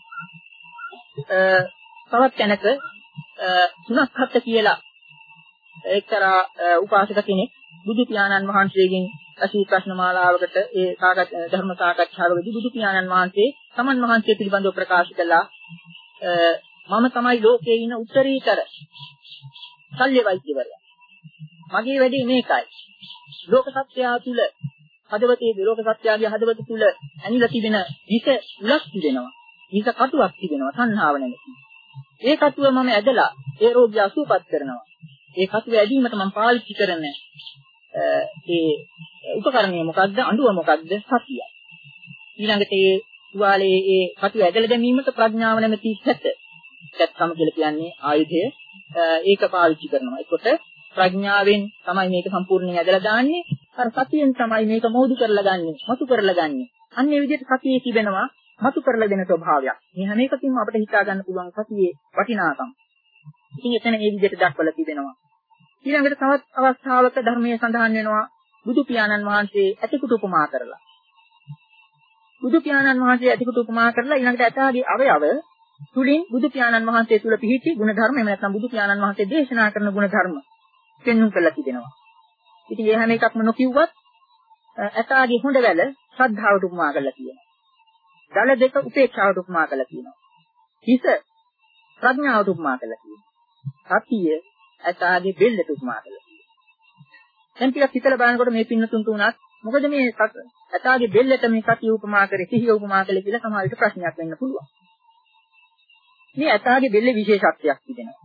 තවත් කෙනෙක් සුණක්ඛත් කියලා එක්තරා උපාසක කෙනෙක් බුදු පියාණන් වහන්සේගෙන් අසී ප්‍රශ්න මාලාවකට ඒ ධර්ම සාකච්ඡාවකදී බුදු පියාණන් වහන්සේ සමන් වහන්සේ පිළිබඳව ප්‍රකාශ කළා මම තමයි ලෝකේ ඉන්න උත්තරීතර ශල්‍ය වෛද්‍යවරයා. මගේ වැඩේ මේකයි. ලෝක සත්‍යය තුල හදවතේ ලෝක සත්‍යයේ හදවත තුල ඇනිලා තිබෙන විස උලක් තිබෙනවා. විස කටුවක් තිබෙනවා සංහාව නැමැති. ඒ කටුව මම ඇදලා ඒ රෝගියා සුවපත් කරනවා. ඒ කටුව ඇදීමට මම පාවිච්චි කරන ඒ උපකරණය මොකද්ද? අඬුව මොකද්ද? සතිය. ඊළඟට ඒ තුවාලේ ඒ කටුව ඇදලා දැමීමට ප්‍රඥාව නැමැති සැත. සැත්කම කියලා කියන්නේ ආයුධය. ඒක පාවිච්චි කරනවා. ඒකට ප්‍රඥාවෙන් තමයි මේක සම්පූර්ණයෙන් ඇදලා දාන්නේ. අර සතියෙන් තමයි මේක මෝදු කරලා ගන්නෙ, මතු කරලා ගන්නෙ. අන්න ඒ විදිහට සතියේ තිබෙනවා මතු කරලා දෙන ස්වභාවයක්. මේ හැම එකකින්ම අපිට හිතා ගන්න පුළුවන් සතියේ වටිනාකම. ඉතින් එතන ඒ විදිහට දක්වලා තිබෙනවා. ඊළඟට තවත් අවස්ථාවක ධර්මයේ සඳහන් වෙනවා බුදු පියාණන් වහන්සේ ඇතිකුට උපමා කරලා. බුදු පියාණන් වහන්සේ ඇතිකුට උපමා කරලා ඊළඟට ඇතාගේ අවයව තුලින් බුදු පියාණන් වහන්සේ තුල පිහිටි ගුණ ධර්ම එහෙම නැත්නම් බුදු පියාණන් වහන්සේ දේශනා කරන ගුණ ධර්ම පෙන්වන්න කළා තිබෙනවා. ඉතින් මේ හැම එකක්ම නොකියුවත් ඇතාගේ හොඬ වැල ශ්‍රද්ධාවට උපමා කරලා තියෙනවා. දල දෙක උපේක්ෂාවට උපමා කරලා තියෙනවා. හිස ප්‍රඥාවට උපමා කරලා තියෙනවා. සතිය ඇතාගේ බෙල්ලට උපමා කරලා තියෙනවා. දැන් ටිකක් හිතලා බලනකොට මේ පින්නතුන් තුනක් මොකද මේ ඇතාගේ බෙල්ලට මේ සතිය උපමා කරේ සිහිය උපමා කළේ කියලා සමහර විට ප්‍රශ්නයක් වෙන්න පුළුවන්. මේ ඇතාගේ බෙල්ලේ විශේෂත්වයක් තිබෙනවා.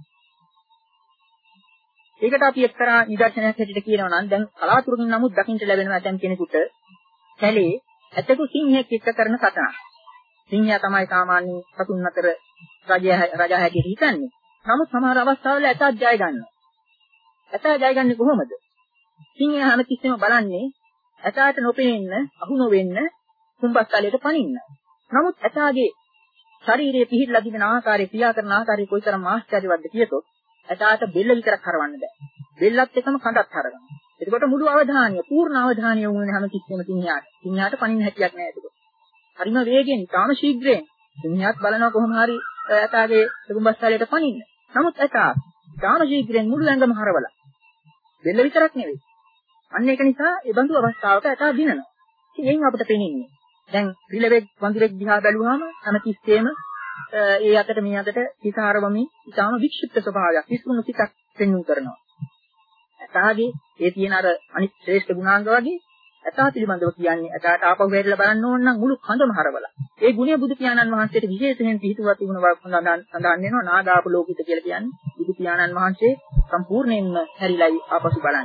ඒකට අපි එක්තරා නිදර්ශනයක් හැටියට කියනවා නම් දැන් කලාතුරකින් නමුත් දකින්න ලැබෙනවා ඇතම් කෙනෙකුට කැලේ ඇතකු සිංහෙක් එක්ක කරන කතාවක්. සිංහයා තමයි සාමාන්‍ය සතුන් අතර රජය රජා හැටියට හිතන්නේ. නමුත් සමහර අවස්ථාවල ඇතා ජය ගන්නවා. ඇතා ජය ගන්නේ කොහොමද? සිංහයා හැමතිස්සෙම බලන්නේ ඇතාට නොපෙනෙන්න, අහු නොවෙන්න කුඹස්තලයට පනින්න. නමුත් ඇතාගේ ශරීරයේ පිහිටලා තිබෙන ආකාරය, ක්‍රියා කරන ආකාරය කොයිතරම් ආශ්චර්යවත්ද කියතොත් ඇතාට බෙල්ල විතරක් හරවන්න බෑ. බෙල්ලත් එක්කම කඳත් හරවනවා. එතකොට මුළු අවධානය, පූර්ණ අවධානය යොමු වෙන හැම කිසිම සිංහයාට. සිංහයාට පනින්න හැටියක් නෑ එතකොට. හරිම වේගෙන්, තාම ශීඝ්‍රයෙන් සිංහයාත් බලනවා කොහොම හරි ඇතාගේ කුඹස්තලයට පනින්න. නමුත් ඇතා තාම ශීඝ්‍රයෙන් මුළු ඇඟම හරවලා. බෙල්ල විතරක් නෙවෙයි. අන්න ඒක නිසා ඒ බඳු අවස්ථාවක ඇතා දිනනවා. ඉතින් එයින් අපිට පේන්නේ දැන් රිලෙවෙක් වඳුරෙක් දිහා බැලුවාම හැමතිස්සෙම ඒ අතට මේ අතට හිත හරවමින් ඊටාම වික්ෂිප්ත ස්වභාවයක් විශ්වුණු සිතක් පෙන්වු කරනවා. ඇතාගේ ඒ තියෙන අර අනිත් ශ්‍රේෂ්ඨ ගුණාංග වගේ ඇතා පිළිබඳව කියන්නේ ඇතාට ආපහු හැරිලා බලන්න ඕන නම් මුළු කඳම හරවලා. ඒ ගුණය බුදු පියාණන් වහන්සේට විශේෂයෙන් පිහිටුවා තිබුණ බව සඳහන් වෙනවා. නාගාපලෝකිත කියලා කියන්නේ බුදු පියාණන් වහන්සේ සම්පූර්ණයෙන්ම හැරිලායි ආපසු බලන්නේ.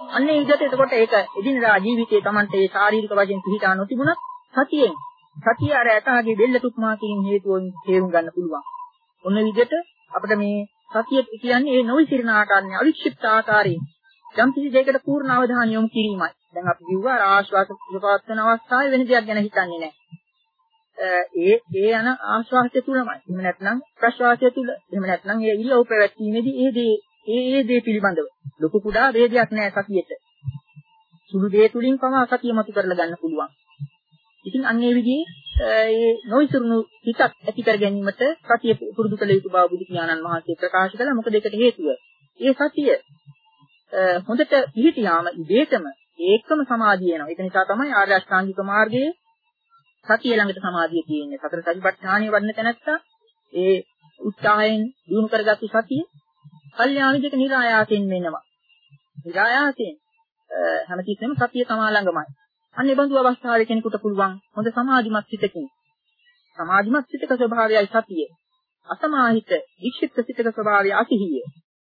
අන්නේ විදිහට එතකොට ඒක එදිනදා ජීවිතයේ Tamante ඒ ශාරීරික වශයෙන් පිළිටා නොතිබුණත් සතියෙන් සතිය අර ඇතාගේ බෙල්ල තුක්මා කිරීම හේතුවෙන් තේරුම් ගන්න පුළුවන්. ඔන්න විදිහට අපිට මේ සතිය කියන්නේ ඒ නොවිසිරණ ආකාරයේ අවික්ෂිප්ත ආකාරයෙන් යම් කිසි දෙයකට පූර්ණ අවධානය යොමු කිරීමයි. දැන් අපි කිව්වා ආශ්වාස ප්‍රශ්වාස කරන අවස්ථාවේ වෙන දෙයක් ගැන හිතන්නේ නැහැ. ඒ ඒ යන ආශ්වාසය තුලමයි. එහෙම නැත්නම් ප්‍රශ්වාසය තුල. එහෙම නැත්නම් ඒ ඉරියව් පැවැත්වීමේදී ඒ දේ ඒ ඒ දේ පිළිබඳව ලොකු කුඩා වේදයක් නැහැ සතියට. සුළු දේ තුලින් පවා සතිය මතු කරලා ගන්න පුළුවන්. ඉතින් අන්න ඒ විදිහේ ඒ නොවිසුරුණු හිතක් ඇති කර ගැනීමට සතිය පුරුදු කළ යුතු බව බුදු පියාණන් වහන්සේ ප්‍රකාශ කළා. මොකද ඒකට හේතුව ඒ සතිය හොඳට පිළිතියාම ඉබේටම ඒකම සමාධිය වෙනවා. ඒක නිසා තමයි ආර්ය අෂ්ටාංගික මාර්ගයේ සතිය ළඟට සමාධිය තියෙන්නේ. සතර සතිපට්ඨානය වඩන තැනත්තා ඒ උත්සාහයෙන් දිනු කරගත්තු සතිය කල්යාණ දෙක නිරායාසයෙන් වෙනවා. නිරායාසයෙන් හැමතිස්සෙම සතිය තමා ළඟමයි. අන්න ඒ බඳු අවස්ථාවේ කෙනෙකුට පුළුවන් හොඳ සමාධිමත් සිතකින් සමාධිමත් සිතක ස්වභාවයයි සතිය. අසමාහිත වික්ෂිප්ත සිතක ස්වභාවය අසිහිය.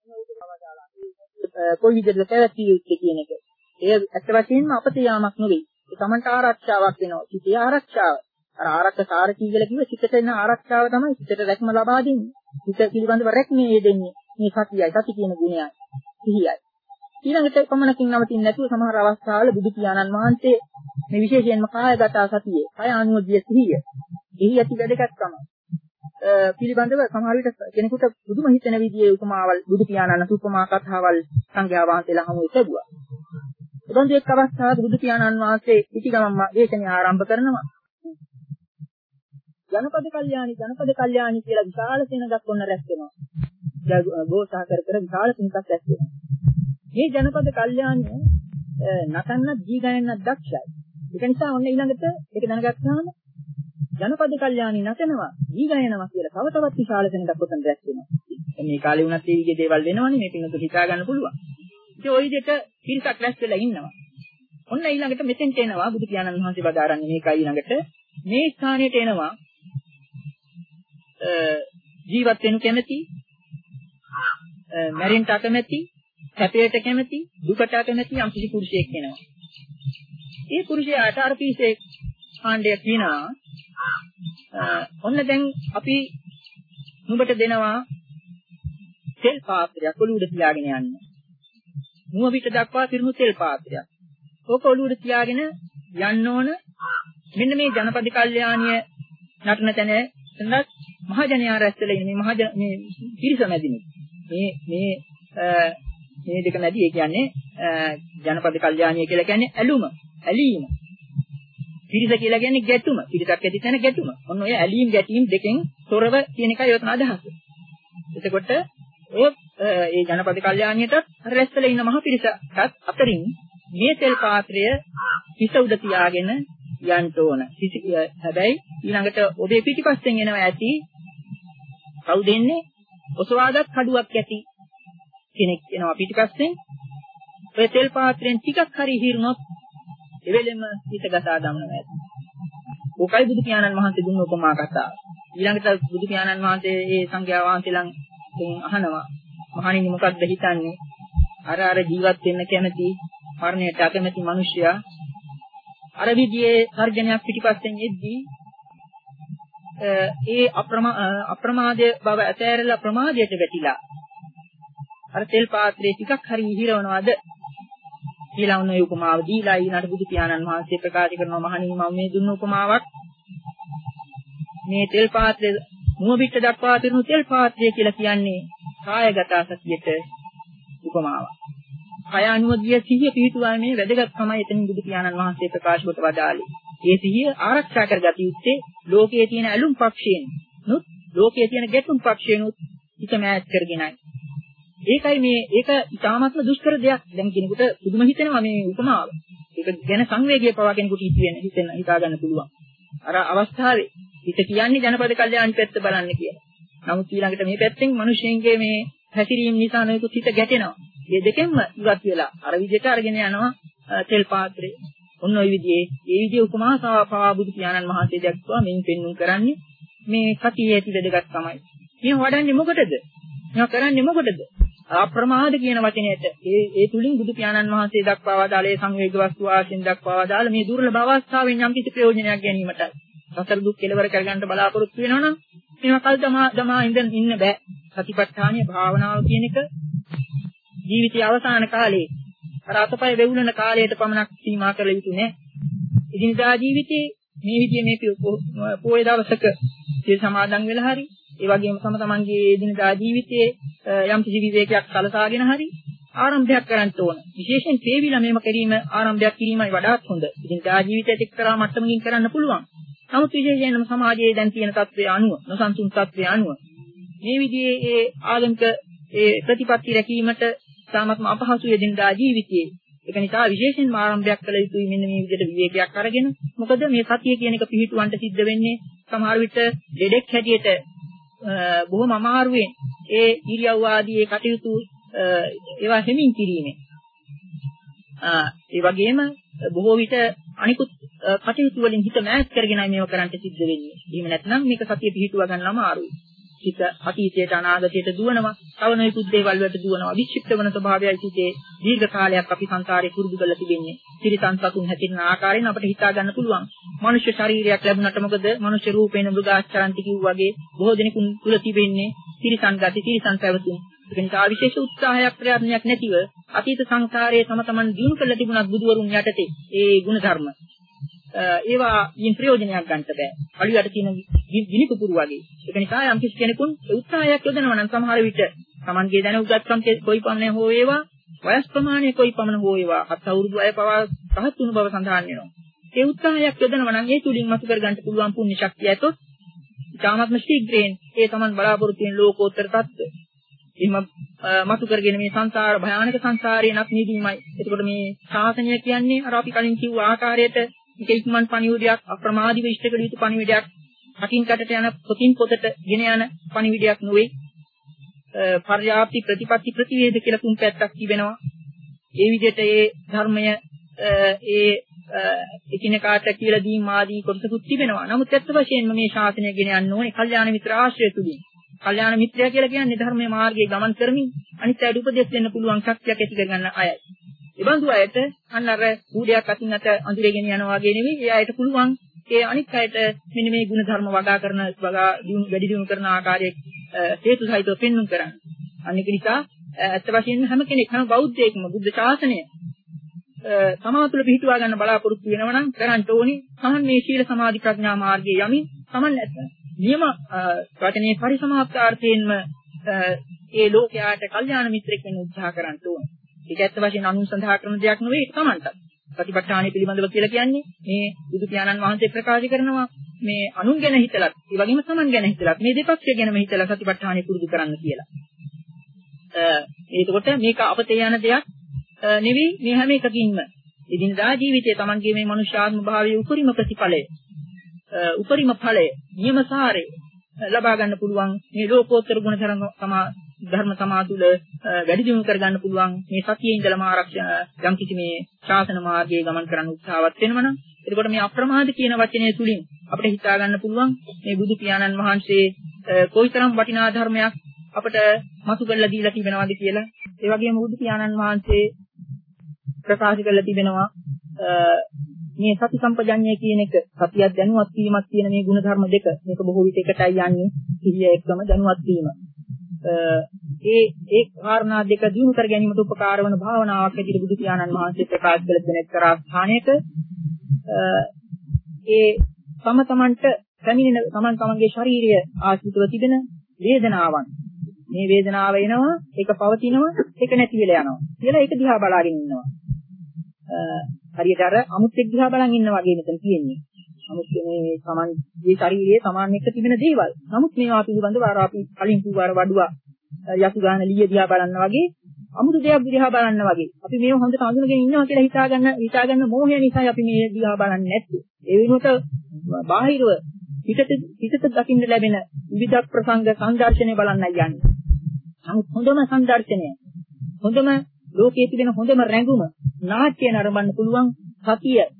කොයි විදිහටද පැවැත්විය යුත්තේ කියන එක. ඒ ඇත්ත වශයෙන්ම අපතේ යාමක් නෙවෙයි. ඒ තමන්ට ආරක්ෂාවක් වෙනවා. සිතේ ආරක්ෂාව. අර ආරක්ෂක සාරකී කියලා කිව්ව සිතට එන ආරක්ෂාව තමයි සිතට රැක්ම ලබා දෙන්නේ. සිත පිළිබඳව රැක්මේ දෙන්නේ මේ සතියයි. සති කියන ගුණයයි. සිහියයි. ඊළඟට පමණකින් නවතින්නේ නැතුව සමහර අවස්ථාවල බුදු පියාණන් වහන්සේ මේ විශේෂයෙන්ම කායගත සතිය, කාය අනුෝධ්‍ය සිහිය, එහි ඇති වැදගත්කම පිළිබඳව සමහර විට කෙනෙකුට පුදුම හිතෙන විදිහේ උපමාවල් බුදු පියාණන් උපමා කතාවල් සංඝයා වහන්සේලා හමුවේ ලැබුවා. එතකොට එක් අවස්ථාවක බුදු පියාණන් වහන්සේ පිටිගමම්ම දේශනය ආරම්භ කරනවා. ජනපද කල්යාණි ජනපද කල්යාණි කියලා විශාල සෙනඟක් ඔන්න රැස් වෙනවා. ගෝසා කර කර විශාල සෙනඟක් රැස් වෙනවා. මේ ජනපද කල්යාණිය නටන්න දී ගණනක් දක්ෂයි. ඒක නිසා ඔන්න ඊළඟට ඒක දැනගත්තාම ජනපද කල්යාණි නටනවා දී ගණනවා කියලා තව තවත් විශාල සෙනඟක් ඔතන රැස් වෙනවා. මේ කාලේ වුණත් මේ විදිහේ දේවල් වෙනවනේ මේ පින්නතු හිතා ගන්න පුළුවන්. ඉතින් ওই විදිහට පිරිසක් රැස් වෙලා ඉන්නවා. ඔන්න ඊළඟට මෙතෙන්ට එනවා බුදු පියාණන් වහන්සේ වදාරන්නේ මේකයි ඊළඟට මේ ස්ථානයට එනවා ජීවත් වෙනු කැමැති මැරෙන්න අකමැති සැපයට කැමැති දුකට කැමැති යම් කිසි පුරුෂයෙක් වෙනවා. ඒ පුරුෂයාට අර පිරිසේ කාණ්ඩය කියනවා ඔන්න දැන් අපි නුඹට දෙනවා තෙල් පාත්‍රයක් ඔලුවට තියාගෙන යන්න. මුව පිට දක්වා තිරුණු තෙල් පාත්‍රයක්. ඕක ඔලුවට තියාගෙන යන්න ඕන. මෙන්න මේ ජනපද කල්යාණිය නටන තැන එන්නත් මහජනයා රැස් වෙලා ඉන්නේ මේ මහජන මේ පිරිස මැදිනේ. මේ මේ මේ දෙක මැදි ඒ කියන්නේ ජනපද කල්යාණිය කියලා කියන්නේ ඇලුම, ඇලීම. පිරිස කියලා කියන්නේ ගැටුම. පිරිසක් ඇති තැන ගැටුම. ඔන්න ඔය ඇලීම් ගැටීම් දෙකෙන් තොරව කියන එකයි ඔතන අදහස. එතකොට ඔය ඒ ජනපද කල්යාණියටත් රැස් වෙලා ඉන්න මහ පිරිසටත් අතරින් මේ තෙල් පාත්‍රය හිස උඩ තියාගෙන යන්න ඕන. හැබැයි ඊළඟට ඔබේ පිටිපස්සෙන් එනවා ඇති කවුද එන්නේ? ඔසවාගත් කඩුවක් ඇති කෙනෙක් එනවා පිටිපස්සෙන්. ඔය තෙල් පාත්‍රයෙන් ටිකක් හරි හිරුණොත් එවෙලෙම හිත ගසා දමනවා ඇති. ඕකයි බුදු පියාණන් වහන්සේ දුන්න උපමා කතාව. ඊළඟට බුදු පියාණන් වහන්සේ ඒ සංඝයා වහන්සේලාන් අහනවා මහණෙනි මොකක්ද හිතන්නේ? අර අර ජීවත් වෙන්න කැමති මරණයට අකමැති මිනිසයා අර විදියේ සර්ජනයක් පිටිපස්සෙන් එද්දී ඒ අප්‍රමාදයේ බව ඇතෑරලා ප්‍රමාදයට වැටිලා අර තෙල් පාත්‍රයේ ටිකක් හරි හිරවනවාද කියලා උන උපමාව දීලා ඊළඟට බුදු පියාණන් වහන්සේ ප්‍රකාශ කරනවා මහණෙනි මම මේ දුන්න උපමාවක් මේ තෙල් පාත්‍රය මුව පිට දක්වා තිරුණු තෙල් පාත්‍රය කියලා කියන්නේ කායගත සතියට උපමාවක්. කය අනුවදිය සිහිය පිහිටුවාමේ වැදගත්කමයි එතනින් බුදු පියාණන් වහන්සේ ප්‍රකාශ කොට වදාළේ. ඒ සිහිය ආරක්ෂා කරගත යුත්තේ ලෝකයේ තියෙන ඇලුම් පක්ෂයෙන් නුත් ලෝකයේ තියෙන ගැටුම් පක්ෂයෙන් උත් හිත මෑත් කරගෙනයි. ඒකයි මේ ඒක ඉතාමත්ම දුෂ්කර දෙයක්. දැන් කෙනෙකුට පුදුම හිතෙනවා මේ උපමාව. ඒක ගැන සංවේගය පවා කෙනෙකුට හිතෙන්න හිතෙන්න හිතා ගන්න පුළුවන්. අර අවස්ථාවේ හිත කියන්නේ ජනපද කල්යාණ පැත්ත බලන්න කියලා. නමුත් ඊළඟට මේ පැත්තෙන් මිනිස්සුන්ගේ මේ හැසිරීම නිසා නෙකුත් හිත ගැටෙනවා. මේ දෙකෙන්ම ඉවත් වෙලා අර විදිහට අරගෙන යනවා තෙල් පාත්‍රේ. ඔන්න ඔය විදිහේ ඒ විදිහේ උපමා සාපා බුදු පියාණන් වහන්සේ දැක්වුවා මෙයින් පෙන්වුම් කරන්නේ මේ සතියේ ඇති දෙයක් තමයි. මේ වඩන්නේ මොකටද? මේවා කරන්නේ මොකටද? අප්‍රමාද කියන වචනයට ඒ ඒ තුලින් බුදු පියාණන් වහන්සේ දක්වා වදාළේ සංවේග වස්තු ආශෙන් දක්වා වදාළ මේ දුර්ලභ අවස්ථාවෙන් යම් කිසි ප්‍රයෝජනයක් ගැනීමටයි. සතර දුක් කෙලවර කරගන්න බලාපොරොත්තු වෙනවනම් මේවා කල් දමා දමා ඉඳන් ඉන්න බෑ. සතිපට්ඨානීය භාවනාව කියන එක ජීවිතයේ අවසාන කාලේ අර අතපය වෙවුලන කාලයට පමණක් සීමා කරලා යුතු නෑ. එදිනදා ජීවිතේ මේ විදිහේ මේ පොයේ දවසක සිල් සමාදන් වෙලා හරි ඒ වගේම තම තමන්ගේ එදිනදා ජීවිතයේ යම් කිසි විවේකයක් සලසාගෙන හරි ආරම්භයක් කරන්න ඕන. විශේෂයෙන් තේවිලා මේම කිරීම ආරම්භයක් කිරීමයි වඩාත් හොඳ. එදිනදා ජීවිතයට එක්තරා මට්ටමකින් කරන්න පුළුවන්. නමුත් විශේෂයෙන්ම සමාජයේ දැන් තියෙන තත්ත්වය අනුව නොසන්සුන් තත්ත්වය අනුව මේ විදිහේ ඒ ආගමික ඒ ප්‍රතිපත්ති රැකීමට සාමත්ම අපහසු එදිනදා ජීවිතයේ ඒක නිසා විශේෂයෙන්ම ආරම්භයක් කළ යුතුයි මෙන්න මේ විදිහට විවේකයක් අරගෙන. මොකද මේ සතිය කියන එක පිළිහිටවන්න සිද්ධ වෙන්නේ සමහර විට දෙඩෙක් හැටියට බොහොම අමාරුවෙන් ඒ ඉරියව් ආදී ඒ කටයුතු ඒවා හැමින් කිරීමේ ඒ වගේම බොහෝ විට අනිකුත් කටයුතු වලින් හිත මෑත් කරගෙනයි මේව කරන්න සිද්ධ වෙන්නේ. එහෙම නැත්නම් මේක සතිය පිහිටුවා ගන්න අමාරුයි. හිත අතීතයට අනාගතයට දුවනවා, තව නොයෙකුත් දේවල් වලට දුවනවා. වික්ෂිප්ත වන ස්වභාවයයි සිටේ දීර්ඝ කාලයක් අපි සංසාරේ පුරුදු කරලා තිබෙන්නේ. ත්‍රිසං සතුන් හැසිරෙන ආකාරයෙන් අපිට හිතා ගන්න පුළුවන්. මනුෂ්‍ය ශරීරයක් ලැබුණාට මොකද මනුෂ්‍ය රූපේන මෘගාචරන්ති කිව්වා වගේ බොහෝ දෙනෙකුන් තුල තිබෙන්නේ ත්‍රිසං ගති, ත්‍රිසං පැවතුම්. ඒ නිසා විශේෂ උත්සාහයක් ප්‍රයත්නයක් නැතිව අතීත සංසාරයේ තම තමන් දිනු කළ තිබුණත් බුදුවරුන් යටතේ ඒ ගුණ ධර්ම ඒවා යින් ප්‍රයෝජනයක් ගන්නට බෑ. අලියට තියෙන ගිනි පුපුරු වගේ. ඒක නිසා යම් කිසි කෙනෙකුන් උත්සාහයක් යොදනවා නම් සමහර විට තමන්ගේ දැන උගත්කම් කොයි පමණ හෝ වේවා, වයස් ප්‍රමාණය කොයි පමණ හෝ වේවා, හත් අවුරුදු අය පවා පහත් වුණු බව සඳහන් වෙනවා. ඒ උත්සාහයක් යොදනවා නම් ඒ තුලින් මතු කර ගන්න පුළුවන් පුණ්‍ය ශක්තිය ඇතොත් ඊටාත්ම ශීඝ්‍රයෙන් ඒ තමන් බලාපොරොත්තු වෙන ලෝකෝත්තර தත්ත්වය එහෙම මතු කරගෙන මේ සංසාර භයානක සංසාරේ නත් නිදීමයි. එතකොට මේ ශාසනය කියන්නේ අර අපි කලින් කිව්ව ආකාරයට මේක ඉක්මන් පණිවිඩයක්, අප්‍රමාදීව ඉෂ්ට කළ යුතු පණිවිඩයක්, කටින් කටට යන පොතින් පොතට ගෙන යන පණිවිඩයක් නෙවෙයි. පර්යාප්ති ප්‍රතිපatti ප්‍රතිවේද කියලා තුන් පැත්තක් තිබෙනවා. ඒ විදිහට ඒ ධර්මය ඒ එකිනෙකාට කියලා දීම ආදී කොටසකුත් තිබෙනවා. නමුත් ඇත්ත වශයෙන්ම මේ ශාසනය ගෙන යන්න ඕනේ කල්යාණ මිත්‍ර ආශ්‍රය තුලින්. කල්යාණ මිත්‍රයා කියලා කියන්නේ ධර්මයේ මාර්ගයේ ගමන් කරමින් අනිත් අයට උපදෙස් දෙන්න පුළුවන් ශක්තියක් ඇති කරගන්න අයයි. ඒ බඳු අයට අන්න අර කූඩයක් අතින් අත අඳුරගෙන යනවා වගේ නෙවෙයි. ඒ අයට පුළුවන් ඒ අනිත් අයට මෙන්න මේ ගුණ ධර්ම වගා කරන වගා දිනු වැඩි දිනු කරන ආකාරයේ හේතු සහිතව පෙන්වන්න කරන්න. අන්න ඒක නිසා ඇත්ත වශයෙන්ම හැම කෙනෙක් හැම බෞද්ධයෙක්ම බුද්ධ ශාසනය සමාජ තුළ පිහිටුවා ගන්න බලාපොරොත්තු වෙනවා නම් කරන්න ඕනේ සමන් මේ සීල සමාධි ප්‍රඥා මාර්ගයේ යමින් සමන් නියම වචනේ පරිසමාප්තාර්ථයෙන්ම ඒ ලෝකයාට කල්යාණ මිත්‍රෙක් වෙන්න උත්සාහ කරන්න ඕනේ. ඒක ඇත්ත වශයෙන් අනුසන්ධා කරන දෙයක් නෙවෙයි ඒක Tamanටත්. ප්‍රතිපත්තාණි පිළිබඳව කියලා කියන්නේ මේ බුදු පියාණන් වහන්සේ ප්‍රකාශ කරනවා මේ අනුන් ගැන හිතලත් ඒ වගේම Taman ගැන හිතලත් මේ දෙපක්ෂය ගැනම හිතලා ප්‍රතිපත්තාණි පුරුදු කරන්න කියලා. ඒකකොට මේක අපතේ යන දෙයක් නෙවෙයි මේ හැම එකකින්ම එදිනදා ජීවිතයේ Tamanගේ මේ මනුෂ්‍යාත්ම භාවයේ උපරිම ප්‍රතිඵලය උපරිම ඵලය නියමසාරේ ලබා ගන්න පුළුවන් මේ ලෝකෝත්තර ගුණ ධර්ම තමා ධර්ම තමා තුළ වැඩි දියුණු කර ගන්න පුළුවන් මේ සතියේ ඉඳලම ආරක්ෂා යම් කිසි මේ ශාසන මාර්ගයේ ගමන් කරන්න උත්සාහවත් වෙනවා නම් එතකොට මේ අප්‍රමාද කියන වචනය තුලින් අපිට හිතා ගන්න පුළුවන් මේ බුදු පියාණන් වහන්සේ කොයිතරම් වටිනා ධර්මයක් අපට මතු කරලා දීලා තිබෙනවද කියලා. ඒ වගේම බුදු පියාණන් වහන්සේ ප්‍රකාශ කරලා තිබෙනවා මේ සති සම්පජඤ්ඤය කියන එක සතියක් දැනුවත් වීමක් කියන මේ ගුණ ධර්ම දෙක මේක බොහෝ විට එකටයි යන්නේ සිහිය එක්කම දැනුවත් වීම. ඒ ඒ කාරණා දෙක දිනු කර ගැනීමට උපකාර වන භාවනාවක් ඇටියට බුදු පියාණන් වහන්සේ ප්‍රකාශ කළ දෙන එක්තරා ස්ථානයක ඒ තම තමන්ට පැමිණෙන තමන් තමන්ගේ ශාරීරිය ආශ්‍රිතව තිබෙන වේදනාවන් මේ වේදනාව එනවා ඒක පවතිනවා ඒක නැති වෙලා යනවා කියලා ඒක දිහා බලාගෙන ඉන්නවා. හරියට අර අමුත්‍යෙක් දිහා බලන් ඉන්න වගේ මෙතන තියෙන්නේ. නමුත් මේ තමන්ගේ ශරීරයේ තමන් එක්ක තිබෙන දේවල්. නමුත් මේවා පිළිබඳව අර අපි කලින් කිව්ව අර වඩුවා යතු ගන්න ලිය දිහා බලන්න වගේ අමුතු දෙයක් දිහා බලන්න වගේ. අපි මේව හොඳට අඳුනගෙන ඉන්නවා කියලා හිතා ගන්න හිතා ගන්න මෝහය නිසා අපි මේ දිහා බලන්නේ නැත්තේ. ඒ වෙනුවට බාහිරව පිටත පිටත දකින්න ලැබෙන විවිධ ප්‍රසංග සංදර්ශනය බලන්නයි යන්නේ. නමුත් හොඳම සංදර්ශනය හොඳම ලෝකයේ තිබෙන හොඳම රැඟුම නාට්‍ය නරඹන්න පුළුවන් සතිය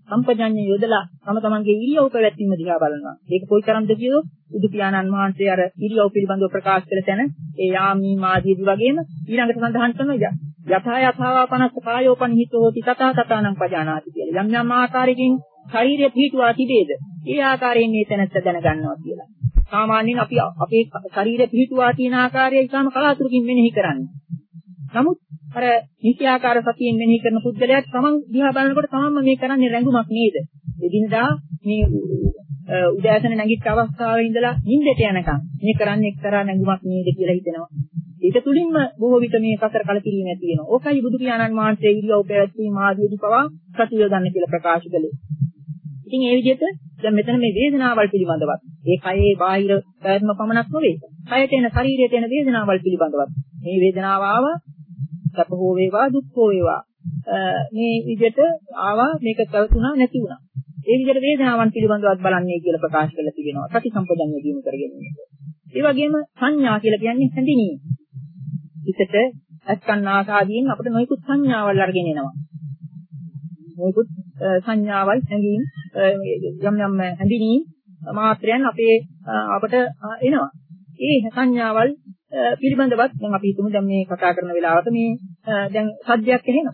සම්පජඤ්ඤය යොදලා තම තමන්ගේ ඉරියව් පැවැත්වීම දිහා බලනවා. ඒක කොයිතරම්ද කියෝ බුදු පියාණන් වහන්සේ අර ඉරියව් පිළිබඳව ප්‍රකාශ කළ තැන ඒ යාමී මාදීදී වගේම ඊළඟට සඳහන් කරනවා යථා යථාවා පනස්ස කායෝපනිහිතෝ hoti තථා තථානං පජානාති කියලා. යම් යම් ආකාරයකින් ශරීරය පිහිටුවා තිබේද ඒ ආකාරයෙන් මේ තැනත්ත දැනගන්නවා කියලා. සාමාන්‍යයෙන් අපි අපේ ශරීරය පිහිටුවා තියෙන ආකාරය ඉතාම කලාතුරකින් මෙනෙහි කරන්නේ. නමුත් අර නිත්‍යාකාර සතියෙන් මෙනෙහි කරන පුද්ගලයාට තමන් දිහා බලනකොට තමන්ම මේ කරන්නේ රැඟුමක් නේද? එදිනදා මේ උදෑසන නැගිට අවස්ථාවේ ඉඳලා නිින්දට යනකම් මේ කරන්නේ එක්තරා රැඟුමක් නේද කියලා හිතෙනවා. ඒක තුලින්ම බොහෝ විට මේ සතර කලකිරීම ඇති වෙනවා. ඕකයි බුදු පියාණන් වහන්සේ ඉරියව් පැවැත්වීම ආදීදී පවා සතිය ගන්න කියලා ප්‍රකාශ කළේ. ඉතින් ඒ විදිහට දැන් මෙතන මේ වේදනාවල් පිළිබඳවත් ඒ කයේ බාහිර පැවැත්ම පමණක් නෙවෙයි. කයට එන ශරීරයට එන වේදනාවල් පිළිබඳවත් මේ වේදනාව ආවා සැප හෝ වේවා දුක් හෝ වේවා මේ විදිහට ආවා මේක පැවතුණා නැති වුණා. ඒ විදිහට වේදනාවන් පිළිබඳවත් බලන්නේ කියලා ප්‍රකාශ කරලා තිබෙනවා. සති සම්පජඤ්ඤය දිනු කරගෙන ඉන්න. ඒ වගේම සංඥා කියලා කියන්නේ හැඳිනීම. හිතට අස්කන්නාසාදීන් අපිට නොයෙකුත් සංඥාවල් අරගෙන එනවා. නොයෙකුත් සංඥාවල් හැඟීම් යම් යම් හැඳිනීම් මාත්‍රයන් අපේ අපට එනවා. ඒ සංඥාවල් පිළිබඳවත් දැන් අපි හිතමු දැන් මේ කතා කරන වෙලාවට මේ දැන් සද්දයක් ඇහෙනවා.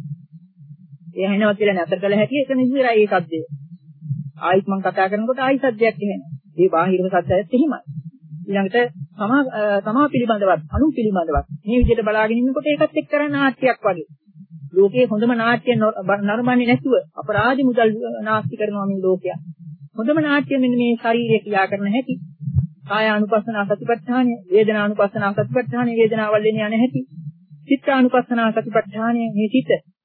ඒ ඇහෙනවා කියලා නැතර කළ හැටි ඒක නිවිරයි ඒ සද්දය. ආයිත් මම කතා කරනකොට ආයි සද්දයක් ඇහෙනවා. මේ බාහිරම සද්දයත් එහෙමයි. ඊළඟට තමා තමා පිළිබඳවත් අනු පිළිබඳවත් මේ විදිහට බලාගෙන ඉන්නකොට ඒකත් එක්තරා නාට්‍යයක් වගේ. ලෝකයේ හොඳම නාට්‍ය නරඹන්නේ නැතුව අපරාධි මුදල් නාස්ති කරනවා මේ ලෝකයා. හොඳම නාට්‍ය මෙන්න මේ ශරීරය ක්‍රියා කරන හැටි. කායානුපස්සනා සතිපට්ඨානය, වේදනානුපස්සනා සතිපට්ඨානය, වේදනාවල් එන යන හැටි. චිත්තානුපස්සනා සතිපට්ඨානය, මේ චිත්ත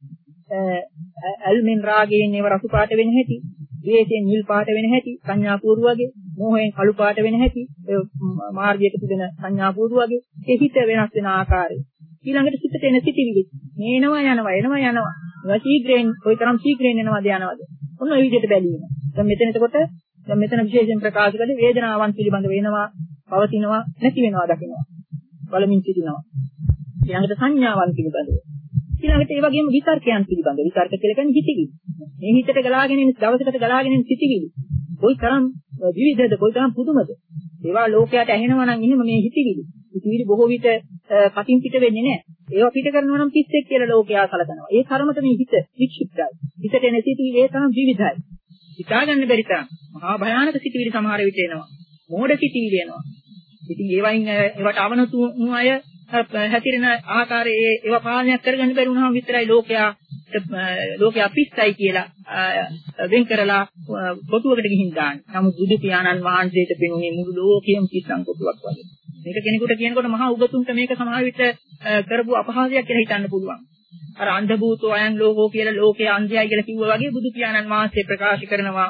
අල්මෙන් රාගයෙන් ඒව රසු පාට වෙන හැටි, ද්වේෂයෙන් නිල් පාට වෙන හැටි, සංඥා පූර්ව වගේ, මෝහයෙන් කළු පාට වෙන හැටි, මාර්ගයක තිබෙන සංඥා පූර්ව වගේ, ඒ හිත වෙනස් වෙන ආකාරය. ඊළඟට සිතට එන සිතිවිලි මේනවා යනවා එනවා යනවා. ඒවා ශීඝ්‍රයෙන් කොයිතරම් ශීඝ්‍රයෙන් එනවද යනවද? ඔන්න ඔය විදිහට බැලීම. දැන් මෙතන එතකොට දැන් මෙතන විශේෂයෙන් ප්‍රකාශ කළේ වේදනාවන් පිළිබඳ වෙනවා, පවතිනවා, නැති වෙනවා දකිනවා. බලමින් සිටිනවා. ඊළඟට සංඥාවන් පිළිබඳව. ඊළඟට ඒ වගේම විතර්කයන් පිළිබඳව. විතර්ක කියලා කියන්නේ හිතවිලි. මේ හිතට ගලාගෙන එන දවසකට ගලාගෙන එන සිතිවිලි. කොයිතරම් විවිධද, කොයිතරම් පුදුමද? ඒවා ලෝකයට ඇහෙනවා නම් එහෙම මේ හිතවිලි. හිතවිලි බොහෝ විට කටින් පිට වෙන්නේ නැහැ. ඒවා පිට කරනවා නම් පිස්සෙක් කියලා ලෝකයා සලකනවා. ඒ තරමට මේ හිත වික්ෂිප්තයි. හිතට එන සිතිවිලි ඒ තරම් විවිධයි. හිතාගන්න බැරි තරම් මහා භයානක සිතිවිලි සමහර විට එනවා. මෝඩ සිතිවිලි එනවා. ඉතින් ඒවයින් ඒවට අවනතු අය හැතිරෙන ආකාරයේ ඒවා පාලනය කරගන්න බැරි වුණාම විතරයි ලෝකයා ලෝකයා පිස්සයි කියලා වෙන් කරලා කොටුවකට ගිහින් දාන්නේ. නමුත් බුදු පියාණන් වහන්සේට පෙනුනේ මුළු ලෝකයම පිස්සන් කොටුවක් වගේ. මේක කෙනෙකුට කියනකොට මහා උගතුන්ට මේක සමහර විට කරපු අපහාසයක් කියලා හිතන්න පුළුවන්. අර අන්ධ භූතෝ අයන් ලෝකෝ කියලා ලෝකයේ අන්ධයයි කියලා කිව්වා වගේ බුදු පියාණන් වහන්සේ ප්‍රකාශ කරනවා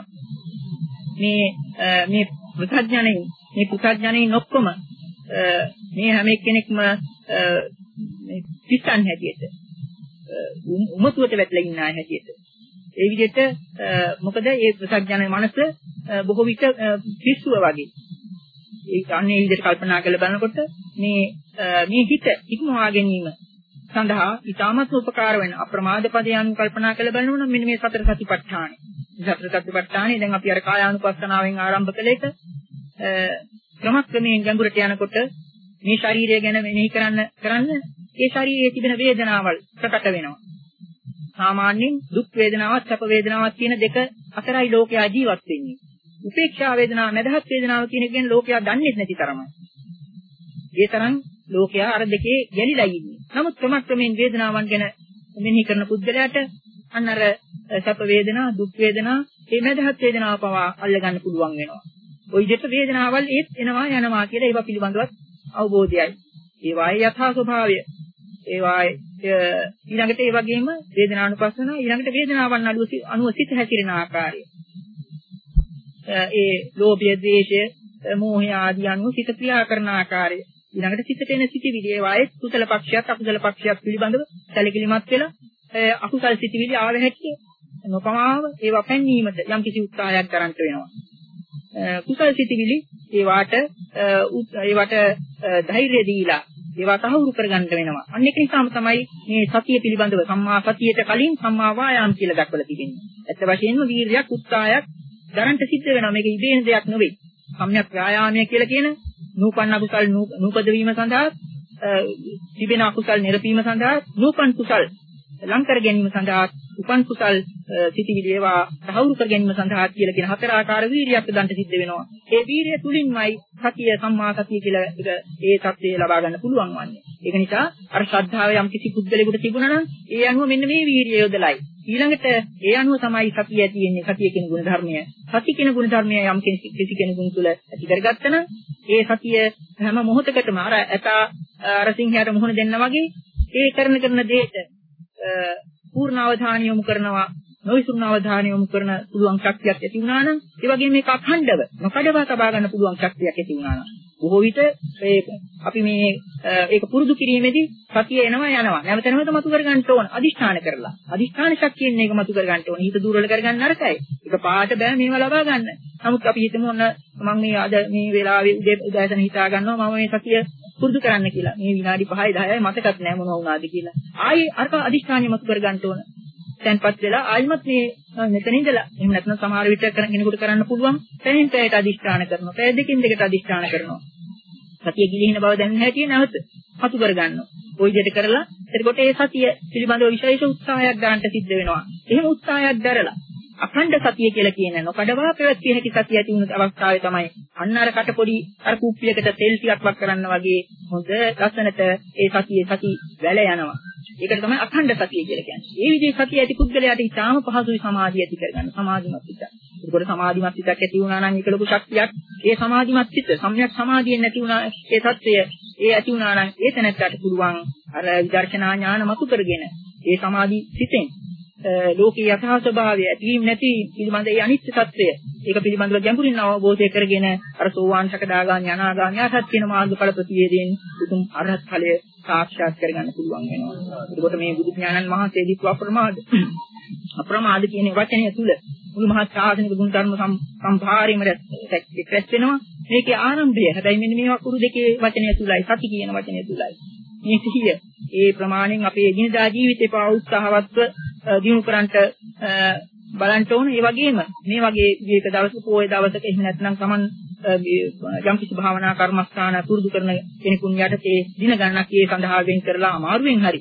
මේ මේ පුතඥයන් මේ පුතඥයන් ඔක්කොම මේ හැම එක්කෙනෙක්ම මේ පිස්සන් හැටියට උමතුවට වැටලා ඉන්න අය හැටියට ඒ විදිහට මොකද මේ පුතඥයන් මනස බොහෝ විට පිස්සුව වගේ ඒක අන්නේ විදිහට කල්පනා කරලා බලනකොට මේ මේ හිත ඉක්මවා ගැනීම සඳහා ඊටමත් උපකාර වෙන අප්‍රමාද පදයන් කල්පනා කරලා බලනොත් මෙන්න මේ සතර සතිපට්ඨානෙ. සතර සතිපට්ඨානෙ දැන් අපි අර කායානුපස්සනාවෙන් ආරම්භ කළ එක ක්‍රමක්‍රමයෙන් ගැඹුරට යනකොට මේ ශරීරය ගැන මෙනෙහි කරන්න කරන්න ඒ ශරීරයේ තිබෙන වේදනාවල් ප්‍රකට වෙනවා. සාමාන්‍යයෙන් දුක් වේදනාවක් සැප වේදනාවක් කියන දෙක අතරයි ලෝකයා ජීවත් වෙන්නේ. උපේක්ෂා වේදනාව මදහත් වේදනාව කියන එක ගැන ලෝකයා දන්නේ නැති තරමයි. ඒ තරම් ලෝකයා අර දෙකේ ගැලිලා ඉන්නේ. නමුත් ක්‍රමක්‍රමයෙන් වේදනාවන් ගැන මෙනෙහි කරන පුද්ගලයාට අන්න අර සැප වේදනා, දුක් වේදනා, මේ මදහත් වේදනාව පවා අල්ලගන්න පුළුවන් වෙනවා. ওই විදිහට වේදනාවල් ඒත් එනවා යනවා කියලා ඒවා පිළිබඳවත් අවබෝධයයි. ඒවායේ යථා ස්වභාවය. ඒවායේ ඊළඟට ඒ වගේම වේදනානුපස්සන ඊළඟට වේදනාවන් අනුව සිත හැසිරෙන ආකාරය. ඒ ලෝභය, ද්වේෂය, මෝහය ආදී අනුව සිත ක්‍රියා කරන ආකාරය. ඊළඟට සිතට එන සිතිවිලි ඒවායේ කුසල පක්ෂයක් අකුසල පක්ෂයක් පිළිබඳව සැලකිලිමත් වෙලා අකුසල සිතිවිලි ආව හැටි නොපමාව ඒවා පැන්නීමට යම් කිසි උත්සාහයක් කරන්ට වෙනවා. කුසල සිතිවිලි ඒවට ඒවට ධෛර්යය දීලා ඒවා තහවුරු කරගන්න වෙනවා. අන්න ඒක නිසාම තමයි මේ සතිය පිළිබඳව සම්මා සතියට කලින් සම්මා වායාම කියලා දක්වලා තිබෙන්නේ. ඇත්ත වශයෙන්ම වීර්යයක් උත්සාහයක් දරන්න සිද්ධ වෙනවා. මේක ඉබේන දෙයක් නෙවෙයි. සම්‍යක් ව්‍යායාමය කියලා කියන නූපන්න අකුසල් නූපද වීම සඳහා තිබෙන අකුසල් නිරපීම සඳහා නූපන් කුසල් ලං කර ගැනීම සඳහා උපන් කුසල් සිටිවිලි ඒවා තහවුරු කර ගැනීම සඳහා කියලා කියන හතර ආකාර වීර්යයක් දන්ට සිද්ධ වෙනවා. ඒ වීර්යය තුලින්මයි සතිය සම්මා සතිය කියලා ඒ தත්ත්වය ලබා ගන්න පුළුවන් වන්නේ. ඒක නිසා අර ශ්‍රද්ධාව යම් කිසි පුද්ගලයෙකුට තිබුණා නම් ඒ අනුව මෙන්න මේ වීර්යය යොදලයි. ඊළඟට ඒ අනුව තමයි සතිය ඇති වෙන්නේ. සතිය කියන ගුණ ධර්මය. සති කියන ගුණ ධර්මය යම් කිසි කෙනෙකුන් තුළ ඇති කරගත්තා නම් ඒ සතිය හැම මොහොතකටම අර ඇත අර සිංහයාට මුහුණ දෙන්න වගේ ඒ කරන කරන දෙයට පූර්ණ අවධානය යොමු කරනවා, නොවිසුණු අවධානය යොමු කරන පුළුවන් ශක්තියක් ඇති වුණා නම් ඒ වගේම මේක අඛණ්ඩව නොකඩවා තබා ගන්න පුළුවන් ශක්තියක් ඇති වුණා නම් බොහෝ විට ඒක අපි මේ ඒක පුරුදු කිරීමේදී සතිය එනවා යනවා. නැවත නැවත මතු කර ගන්න ඕන අදිෂ්ඨාන කරලා. අදිෂ්ඨාන ශක්තියෙන් මේක මතු කර ගන්න ඕන. හිත දුර්වල කර ගන්න නරකයි. ඒක පාට බෑ මේව ලබා ගන්න. නමුත් අපි හිතමු ඔන්න මම මේ අද මේ වෙලාවේ උදෑසන හිතා ගන්නවා මම මේ සතිය පුරුදු කරන්න කියලා. මේ විනාඩි පහයි දහයයි මතකත් නෑ මොනවා වුණාද කියලා. ආයේ අර අදිෂ්ඨානිය මතු කර ගන්න ඕන. දැන්පත් වෙලා ආයිමත් මේ මෙතන ඉඳලා එහෙම නැත්නම් සමහර විට කෙනෙකුට කරන්න පුළුවන් පැයෙන් පැයට අදිෂ්ඨාන කරනවා. පැය දෙකකින් දෙකට අදිෂ්ඨාන කරනවා. සතිය ගිලිහින බව දැනෙන හැටි නැවත මතු කර ගන්නවා. ওই විදිහට කරලා එතකොට ඒ සතිය පිළිබඳව විශේෂ උත්සාහයක් ගන්නට සිද්ධ වෙනවා. එහෙම උත්සාහයක් දරලා අඛණ්ඩ සතිය කියලා කියන නොකඩවා පැවැත්විය හැකි සතිය ඇති වුණු අවස්ථාවේ තමයි අන්න අර කට පොඩි අර කුප්පියකට තෙල් ටිකක් වක් කරන්න වගේ හොඳ ලස්සනට ඒ සතියේ සති වැල යනවා. ඒකට තමයි අඛණ්ඩ සතිය කියලා කියන්නේ. ඒ විදිහේ සතිය ඇති පුද්ගලයාට ඉතාම පහසුයි සමාධිය ඇති කරගන්න. සමාධිමත් සිත. ඒකට සමාධිමත් සිතක් ඇති වුණා නම් ඒක ලොකු ශක්තියක්. ඒ සමාධිමත් සිත සම්‍යක් සමාධියෙන් නැති වුණා ඒ தත්ත්වය ඒ ඇති වුණා නම් ඒ තැනට පුළුවන් අර විදර්ශනා ඥාන මතු කරගෙන ඒ සමාධි සිතෙන් ලෝකීය යථා ස්වභාවය ඇතිවීම නැති පිළිබඳ ඒ අනිත්‍ය తත්වය ඒක පිළිබඳව ගැඹුරින් අවබෝධය කරගෙන අර සෝවාන් සකදාගාමී අනාගාමී ආසත් කියන මාර්ගඵල ප්‍රතිවේදයෙන් උතුම් අරහත් ඵලය සාක්ෂාත් කරගන්න පුළුවන් වෙනවා. ඒකට මේ බුදු ඥානන් වහන්සේ දීපු අප්‍රමාද අප්‍රමාද කියන වචනය තුල මුළු මහත් සාසනික ගුණ ධර්ම සම්භාරයම රැස් වෙනවා. මේකේ ආරම්භය හැබැයි මෙන්න මේ වකුරු දෙකේ වචනය තුලයි සති කියන වචනය තුලයි. මේ සිහිය ඒ ප්‍රමාණයෙන් අපේ එදිනදා ජීවිතේ පවා උත්සාහවත්ව දිනු කරන්ට බලන්න ඕන. ඒ වගේම මේ වගේ විවේක දවසක පොයේ දවසක එහෙම නැත්නම් Taman යම් කිසි භාවනා කර්මස්ථාන පුරුදු කරන කෙනෙකුන් යටතේ දින ගණනක් ඒ සඳහා වෙන් කරලා අමාරුවෙන් හරි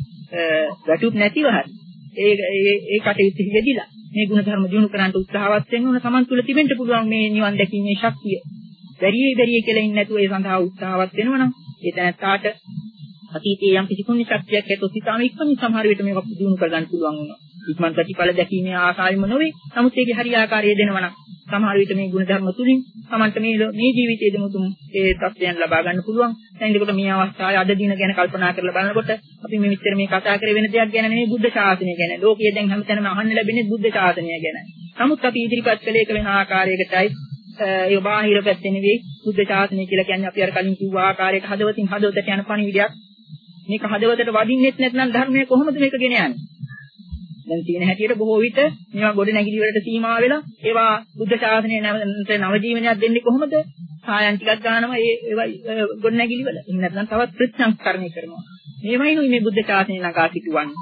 වැටුප් නැතිව හරි ඒ ඒ ඒ කටයුතු හිදෙදිලා මේ ගුණ ධර්ම දිනු කරන්ට උත්සාහවත් වෙන්න ඕන. Taman තුල තිබෙන්න පුළුවන් මේ නිවන් දැකීමේ ශක්තිය. බැරියේ බැරියේ කියලා ඉන්නේ නැතුව ඒ සඳහා උත්සාහවත් වෙනවනම් ඒ තැනට අතීතයේ යම් කිසි කුණ්‍ය ශක්තියක් ඇතොත් ඉතාම ඉක්මනින් සමහර විට මේක දිනු කර ගන්න පුළුවන් වෙනවා. ඉක්මන් ප්‍රතිඵල දැකීමේ ආකාරයම නොවේ. නමුත් ඒකේ හරියාකාරය දෙනවා නම් සමහර විට මේ ගුණ ධර්ම තුලින් Tamanට මේ මේ ජීවිතයේදී මුතුම් ඒ තත්ත්වයන් ලබා ගන්න පුළුවන්. දැන් ඒකට මේ අවස්ථාවේ අද දින ගැන කල්පනා කරලා බලනකොට අපි මේ විතර මේ කතා කරේ වෙන දෙයක් ගැන නෙමෙයි බුද්ධ ශාසනය ගැන. ලෝකයේ දැන් හැමතැනම අහන්න ලැබෙන්නේ බුද්ධ ශාසනය ගැන. නමුත් අපි ඉදිරිපත් කළේ එක වෙන ආකාරයකටයි ඒ බාහිර පැත්තේ නෙවෙයි බුද්ධ ශාසනය කියලා කියන්නේ අපි අර කලින් කිව්ව ආකාරයට හදවතින් හදවතට යන පණිවිඩයක්. මේක හදවතට වදින්නෙත් නැත්නම් ධර්මයේ කොහොමද මේක ගෙන යන්නේ? දැන් තියෙන හැටියට බොහෝ විට මේවා ගොඩ නැගිලි වලට සීමා වෙලා ඒවා බුද්ධ ශාසනයේ නව ජීවනයක් දෙන්නේ කොහොමද? සායන් ටිකක් ගන්නවා ඒ ඒවා ගොඩ නැගිලි වල. එහෙම නැත්නම් තවත් ප්‍රතිසංස්කරණය කරනවා. මේවයි නෙවෙයි මේ බුද්ධ ශාසනය නගා සිටුවන්නේ.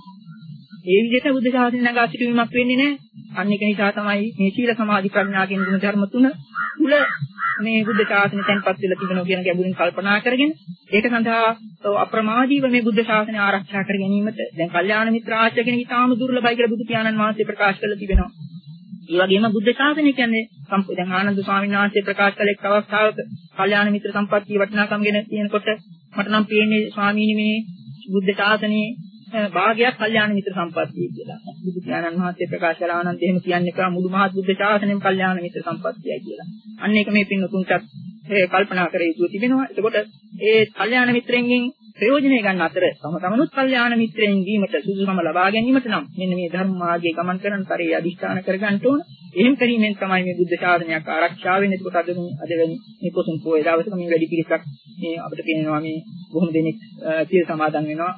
ඒ විදිහට බුද්ධ ශාසනය නගා සිටුවීමක් වෙන්නේ නැහැ. අන්න ඒක නිසා තමයි මේ සීල සමාධි ප්‍රඥා කියන ගුණ ධර්ම තුන මුල මේ බුද්ධ ශාසනය තැන්පත් වෙලා තිබෙනවා කියන ගැඹුරින් කල්පනා කරගෙන ඒක සඳහා අප්‍රමාදීව මේ බුද්ධ ශාසනය ආරක්ෂා කර ගැනීමට දැන් කල්යාණ මිත්‍ර ආශ්‍රය කියන ඉතාම දුර්ලභයි කියලා බුදු පියාණන් වහන්සේ ප්‍රකාශ කරලා තිබෙනවා. ඒ වගේම බුද්ධ ශාසනය කියන්නේ දැන් ආනන්ද ස්වාමීන් වහන්සේ ප්‍රකාශ කළ එක් අවස්ථාවක කල්යාණ මිත්‍ර සම්පත්තිය වටිනාකම් ගැන කියනකොට මට නම් පේන්නේ ස්වාමීනි මේ බුද්ධ ශාසනයේ භාගයක් කල්යාණ මිත්‍ර සම්පත්තිය කියලා. බුදු පියාණන් වහන්සේ ප්‍රකාශ කළ ආනන්ද එහෙම කියන්නේ කා මුළු මහත් බුද්ධ ශාසනයම කල්යාණ මිත්‍ර සම්පත්තියයි කියලා. අන්න ඒක මේ පින්තුන්ටත් ඒ කල්පනා කර යුතු තිබෙනවා. එතකොට ඒ කල්යාණ මිත්‍රෙන්ගෙන් ප්‍රයෝජනය ගන්න අතර තම තමනුත් කල්යාණ මිත්‍රෙන් වීමට සුදුසුකම ලබා ගැනීමට නම් මෙන්න මේ ධර්ම මාර්ගයේ ගමන් කරන පරිදි අදිෂ්ඨාන කර ගන්න ඕන. එහෙම කිරීමෙන් තමයි මේ බුද්ධ ශාසනයක් ආරක්ෂා වෙන්නේ. එතකොට අද මේ අද වෙනි මේ පොසොන් පොයේ දවසක මේ වැඩි පිරිසක් මේ අපිට පේනවා මේ බොහොම දෙනෙක් සිය සමාදන් වෙනවා.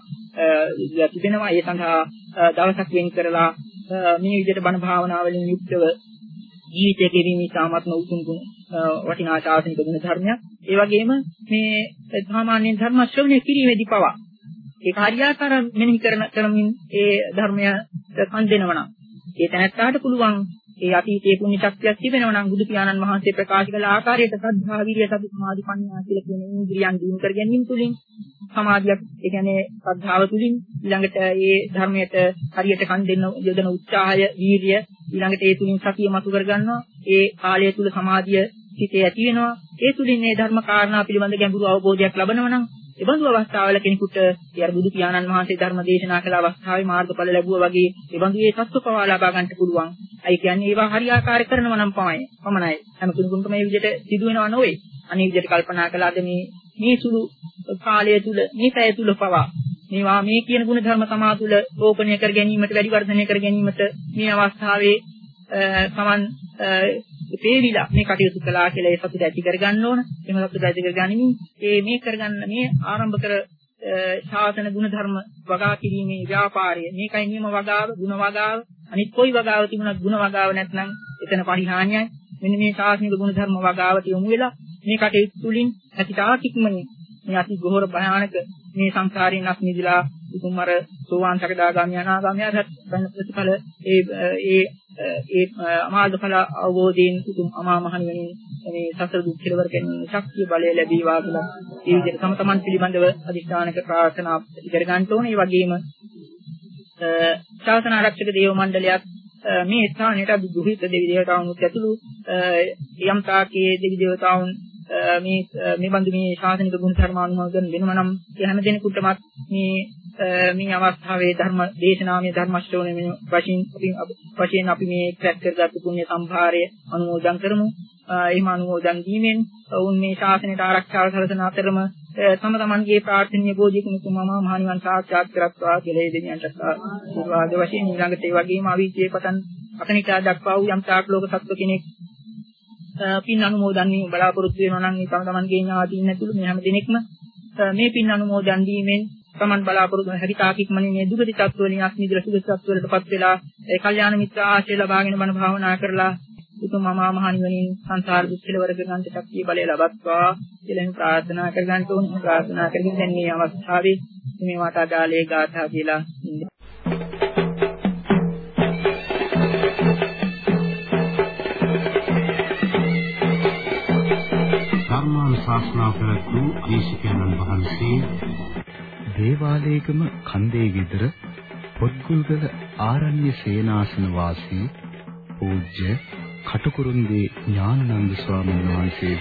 ඒ තිබෙනවා ඒ සඳහා දවසක් වෙන් කරලා මේ විදිහට බණ භාවනා වලින් යුක්තව ජීවිතය ගෙවීම ඉතාමත්ම උතුම් ගුණ වටිනා ශාසනික ගුණ ධර්මයක්. ඒ වගේම මේ සාමාන්‍ය ධර්ම ශ්‍රවණය කිරීමේදී පවා ඒක හරියාකාර මෙනෙහි කරන කරමින් ඒ ධර්මය කන් දෙනවා නම් ඒ තැනැත්තාට පුළුවන් ඒ අතීතයේ පුණ්‍ය ශක්තියක් තිබෙනවා නම් බුදු පියාණන් වහන්සේ ප්‍රකාශ කළ ආකාරයට සද්ධා විරිය සති සමාධි ප්‍රඥා කියලා කියන ඉන්ද්‍රියන් දිනු කර ගැනීම තුළින් සමාධියක් ඒ කියන්නේ ශ්‍රද්ධාව තුළින් ඊළඟට ඒ ධර්මයට හරියට කන් දෙන්න යොදන උත්සාහය වීරිය ඊළඟට ඒ තුලින් සතිය මතු කර ගන්නවා ඒ කාලය තුල සමාධිය සිටේ ඇති වෙනවා ඒ තුලින් මේ ධර්ම කාරණා පිළිබඳ ගැඹුරු අවබෝධයක් ලබනවා නම් ඒ බඳු අවස්ථාවල කෙනෙකුට ඒ බුදු පියාණන් වහන්සේ ධර්ම දේශනා කළ අවස්ථාවේ මාර්ගඵල ලැබුවා වගේ ඒ බඳු ඒ සත්ව පවා ලබා ගන්නට පුළුවන්. අයි කියන්නේ ඒවා හරියාකාර කරනවා නම් පමණයි. පමණයි. හැම කෙනෙකුටම මේ විදිහට සිදු වෙනව නොවේ. අනේ විදිහට කල්පනා කළාද මේ මේ සුළු කාලය තුල මේ පැය තුල පවා මේවා මේ කියන ගුණ ධර්ම තමා තුළ රෝපණය කර ගැනීමට වැඩි වර්ධනය කර ගැනීමට මේ අවස්ථාවේ සමන් තේවිලා මේ කටයුතු කළා කියලා ඒ සතුට ඇති කර ගන්න ඕන. එහෙම සතුට ඇති කර ගනිමින් ඒ මේ කරගන්න මේ ආරම්භ කර ශාසන ගුණ ධර්ම වගා කිරීමේ ව්‍යාපාරය මේකයි නියම වගාව ගුණ වගාව අනිත් කොයි වගාව තිබුණත් ගුණ වගාව නැත්නම් එතන පරිහානියයි. මෙන්න මේ ශාසනික ගුණ ධර්ම වගාවට යොමු වෙලා මේ කටයුතු තුළින් ඇතිතාවක් ඉක්මනින් මේ අති ගොහර භයානක මේ සංසාරයෙන් අත් මිදලා උතුම් අර සෝවාන් සකදාගාමී අනාගාමී අරහත් ප්‍රතිඵල ඒ ඒ ඒ අමාර්ගඵල අවබෝධයෙන් උතුම් අමා මහ නිවනින් මේ සසර දුක් කෙලවර ගැනීම ශක්තිය බලය ලැබීවා කියලා ඒ විදිහට තම තමන් පිළිබඳව අධිෂ්ඨානක ප්‍රාර්ථනා ඉදිරි ගන්න ඕනේ. ඒ වගේම ශාසන ආරක්ෂක දේව මණ්ඩලයක් මේ ස්ථානයට දුහිත දෙවි දේවතාවුන් ඇතුළු යම් තාකේ දෙවි දේවතාවුන් මේ මේ බඳු මේ ශාසනික ගුණ ධර්ම අනුමෝදන් වෙනවා නම් ඒ හැම දිනෙකටම මේ මේ අවස්ථාවේ ධර්ම දේශනාමය ධර්ම ශ්‍රවණය වශයෙන් අපි වශයෙන් අපි මේ ක්‍රැක් කරගත්තු පුණ්‍ය සම්භාරය අනුමෝදන් කරමු. එහෙම අනුමෝදන් දීමෙන් වුන් මේ ශාසනයට ආරක්ෂාව සැලසෙන අතරම තම තමන්ගේ ප්‍රාර්ථනීය බෝධිකුණු තුමම මහණිවන් සාක්ෂාත් කරත්වා කියලා ඒ දෙවියන්ට ආශිර්වාද වශයෙන් ඊළඟට ඒ වගේම අවීචයේ පතන් අකනිකා දක්වා වූ යම් තාක් ලෝක සත්ව කෙනෙක් පින් අනුමෝදන් වීම බලාපොරොත්තු වෙනවා නම් තම තමන්ගේ ඥාතීන් ඇතුළු මේ හැම දිනෙකම මේ පින් අනුමෝදන් දීමෙන් තමන් බලාපොරොත්තු වෙන හැටි තාකික්මනේ මේ දුගති තත්ත්ව වලින් අස්නිදල සුගති තත්ත්ව වලටපත් වෙලා ඒ කල්යාණ මිත්‍ර ආශ්‍රය ලබාගෙන බණ භාවනා කරලා උතුම් අමා මහ නිවනින් සංසාර දුක් කෙලවර කරගන්න ශක්තිය බලය ලබත්වා කියලා අපි ප්‍රාර්ථනා කර ගන්න ඕනේ. ප්‍රාර්ථනා කරගෙන දැන් මේ අවස්ථාවේ මේ වාට අදාළේ ගාථා කියලා ශාස්ත්‍රාව කරතු දේශකයන්න් වහන්සේ දේවාලේගම කන්දේ ගෙදර පොත්ගුල්ගල ආරණ්‍ය සේනාසන වාසී පූජ්‍ය කටුකුරුන්දී ඥානানন্দ ස්වාමීන් වහන්සේ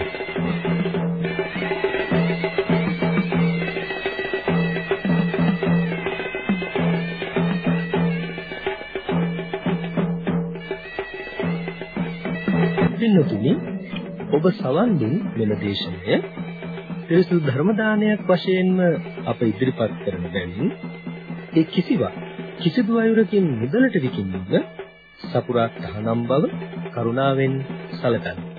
පින්නතුනි ඔබ සවන් දුන් මෙම දේශනය පිරිසුදු ධර්ම දානයක් වශයෙන්ම අප ඉදිරිපත් කරන බැවින් ඒ කිසිවක් කිසිදු අයුරකින් මුදලට විකිණීම සපුරා තහනම් බව කරුණාවෙන් සැලකන්න.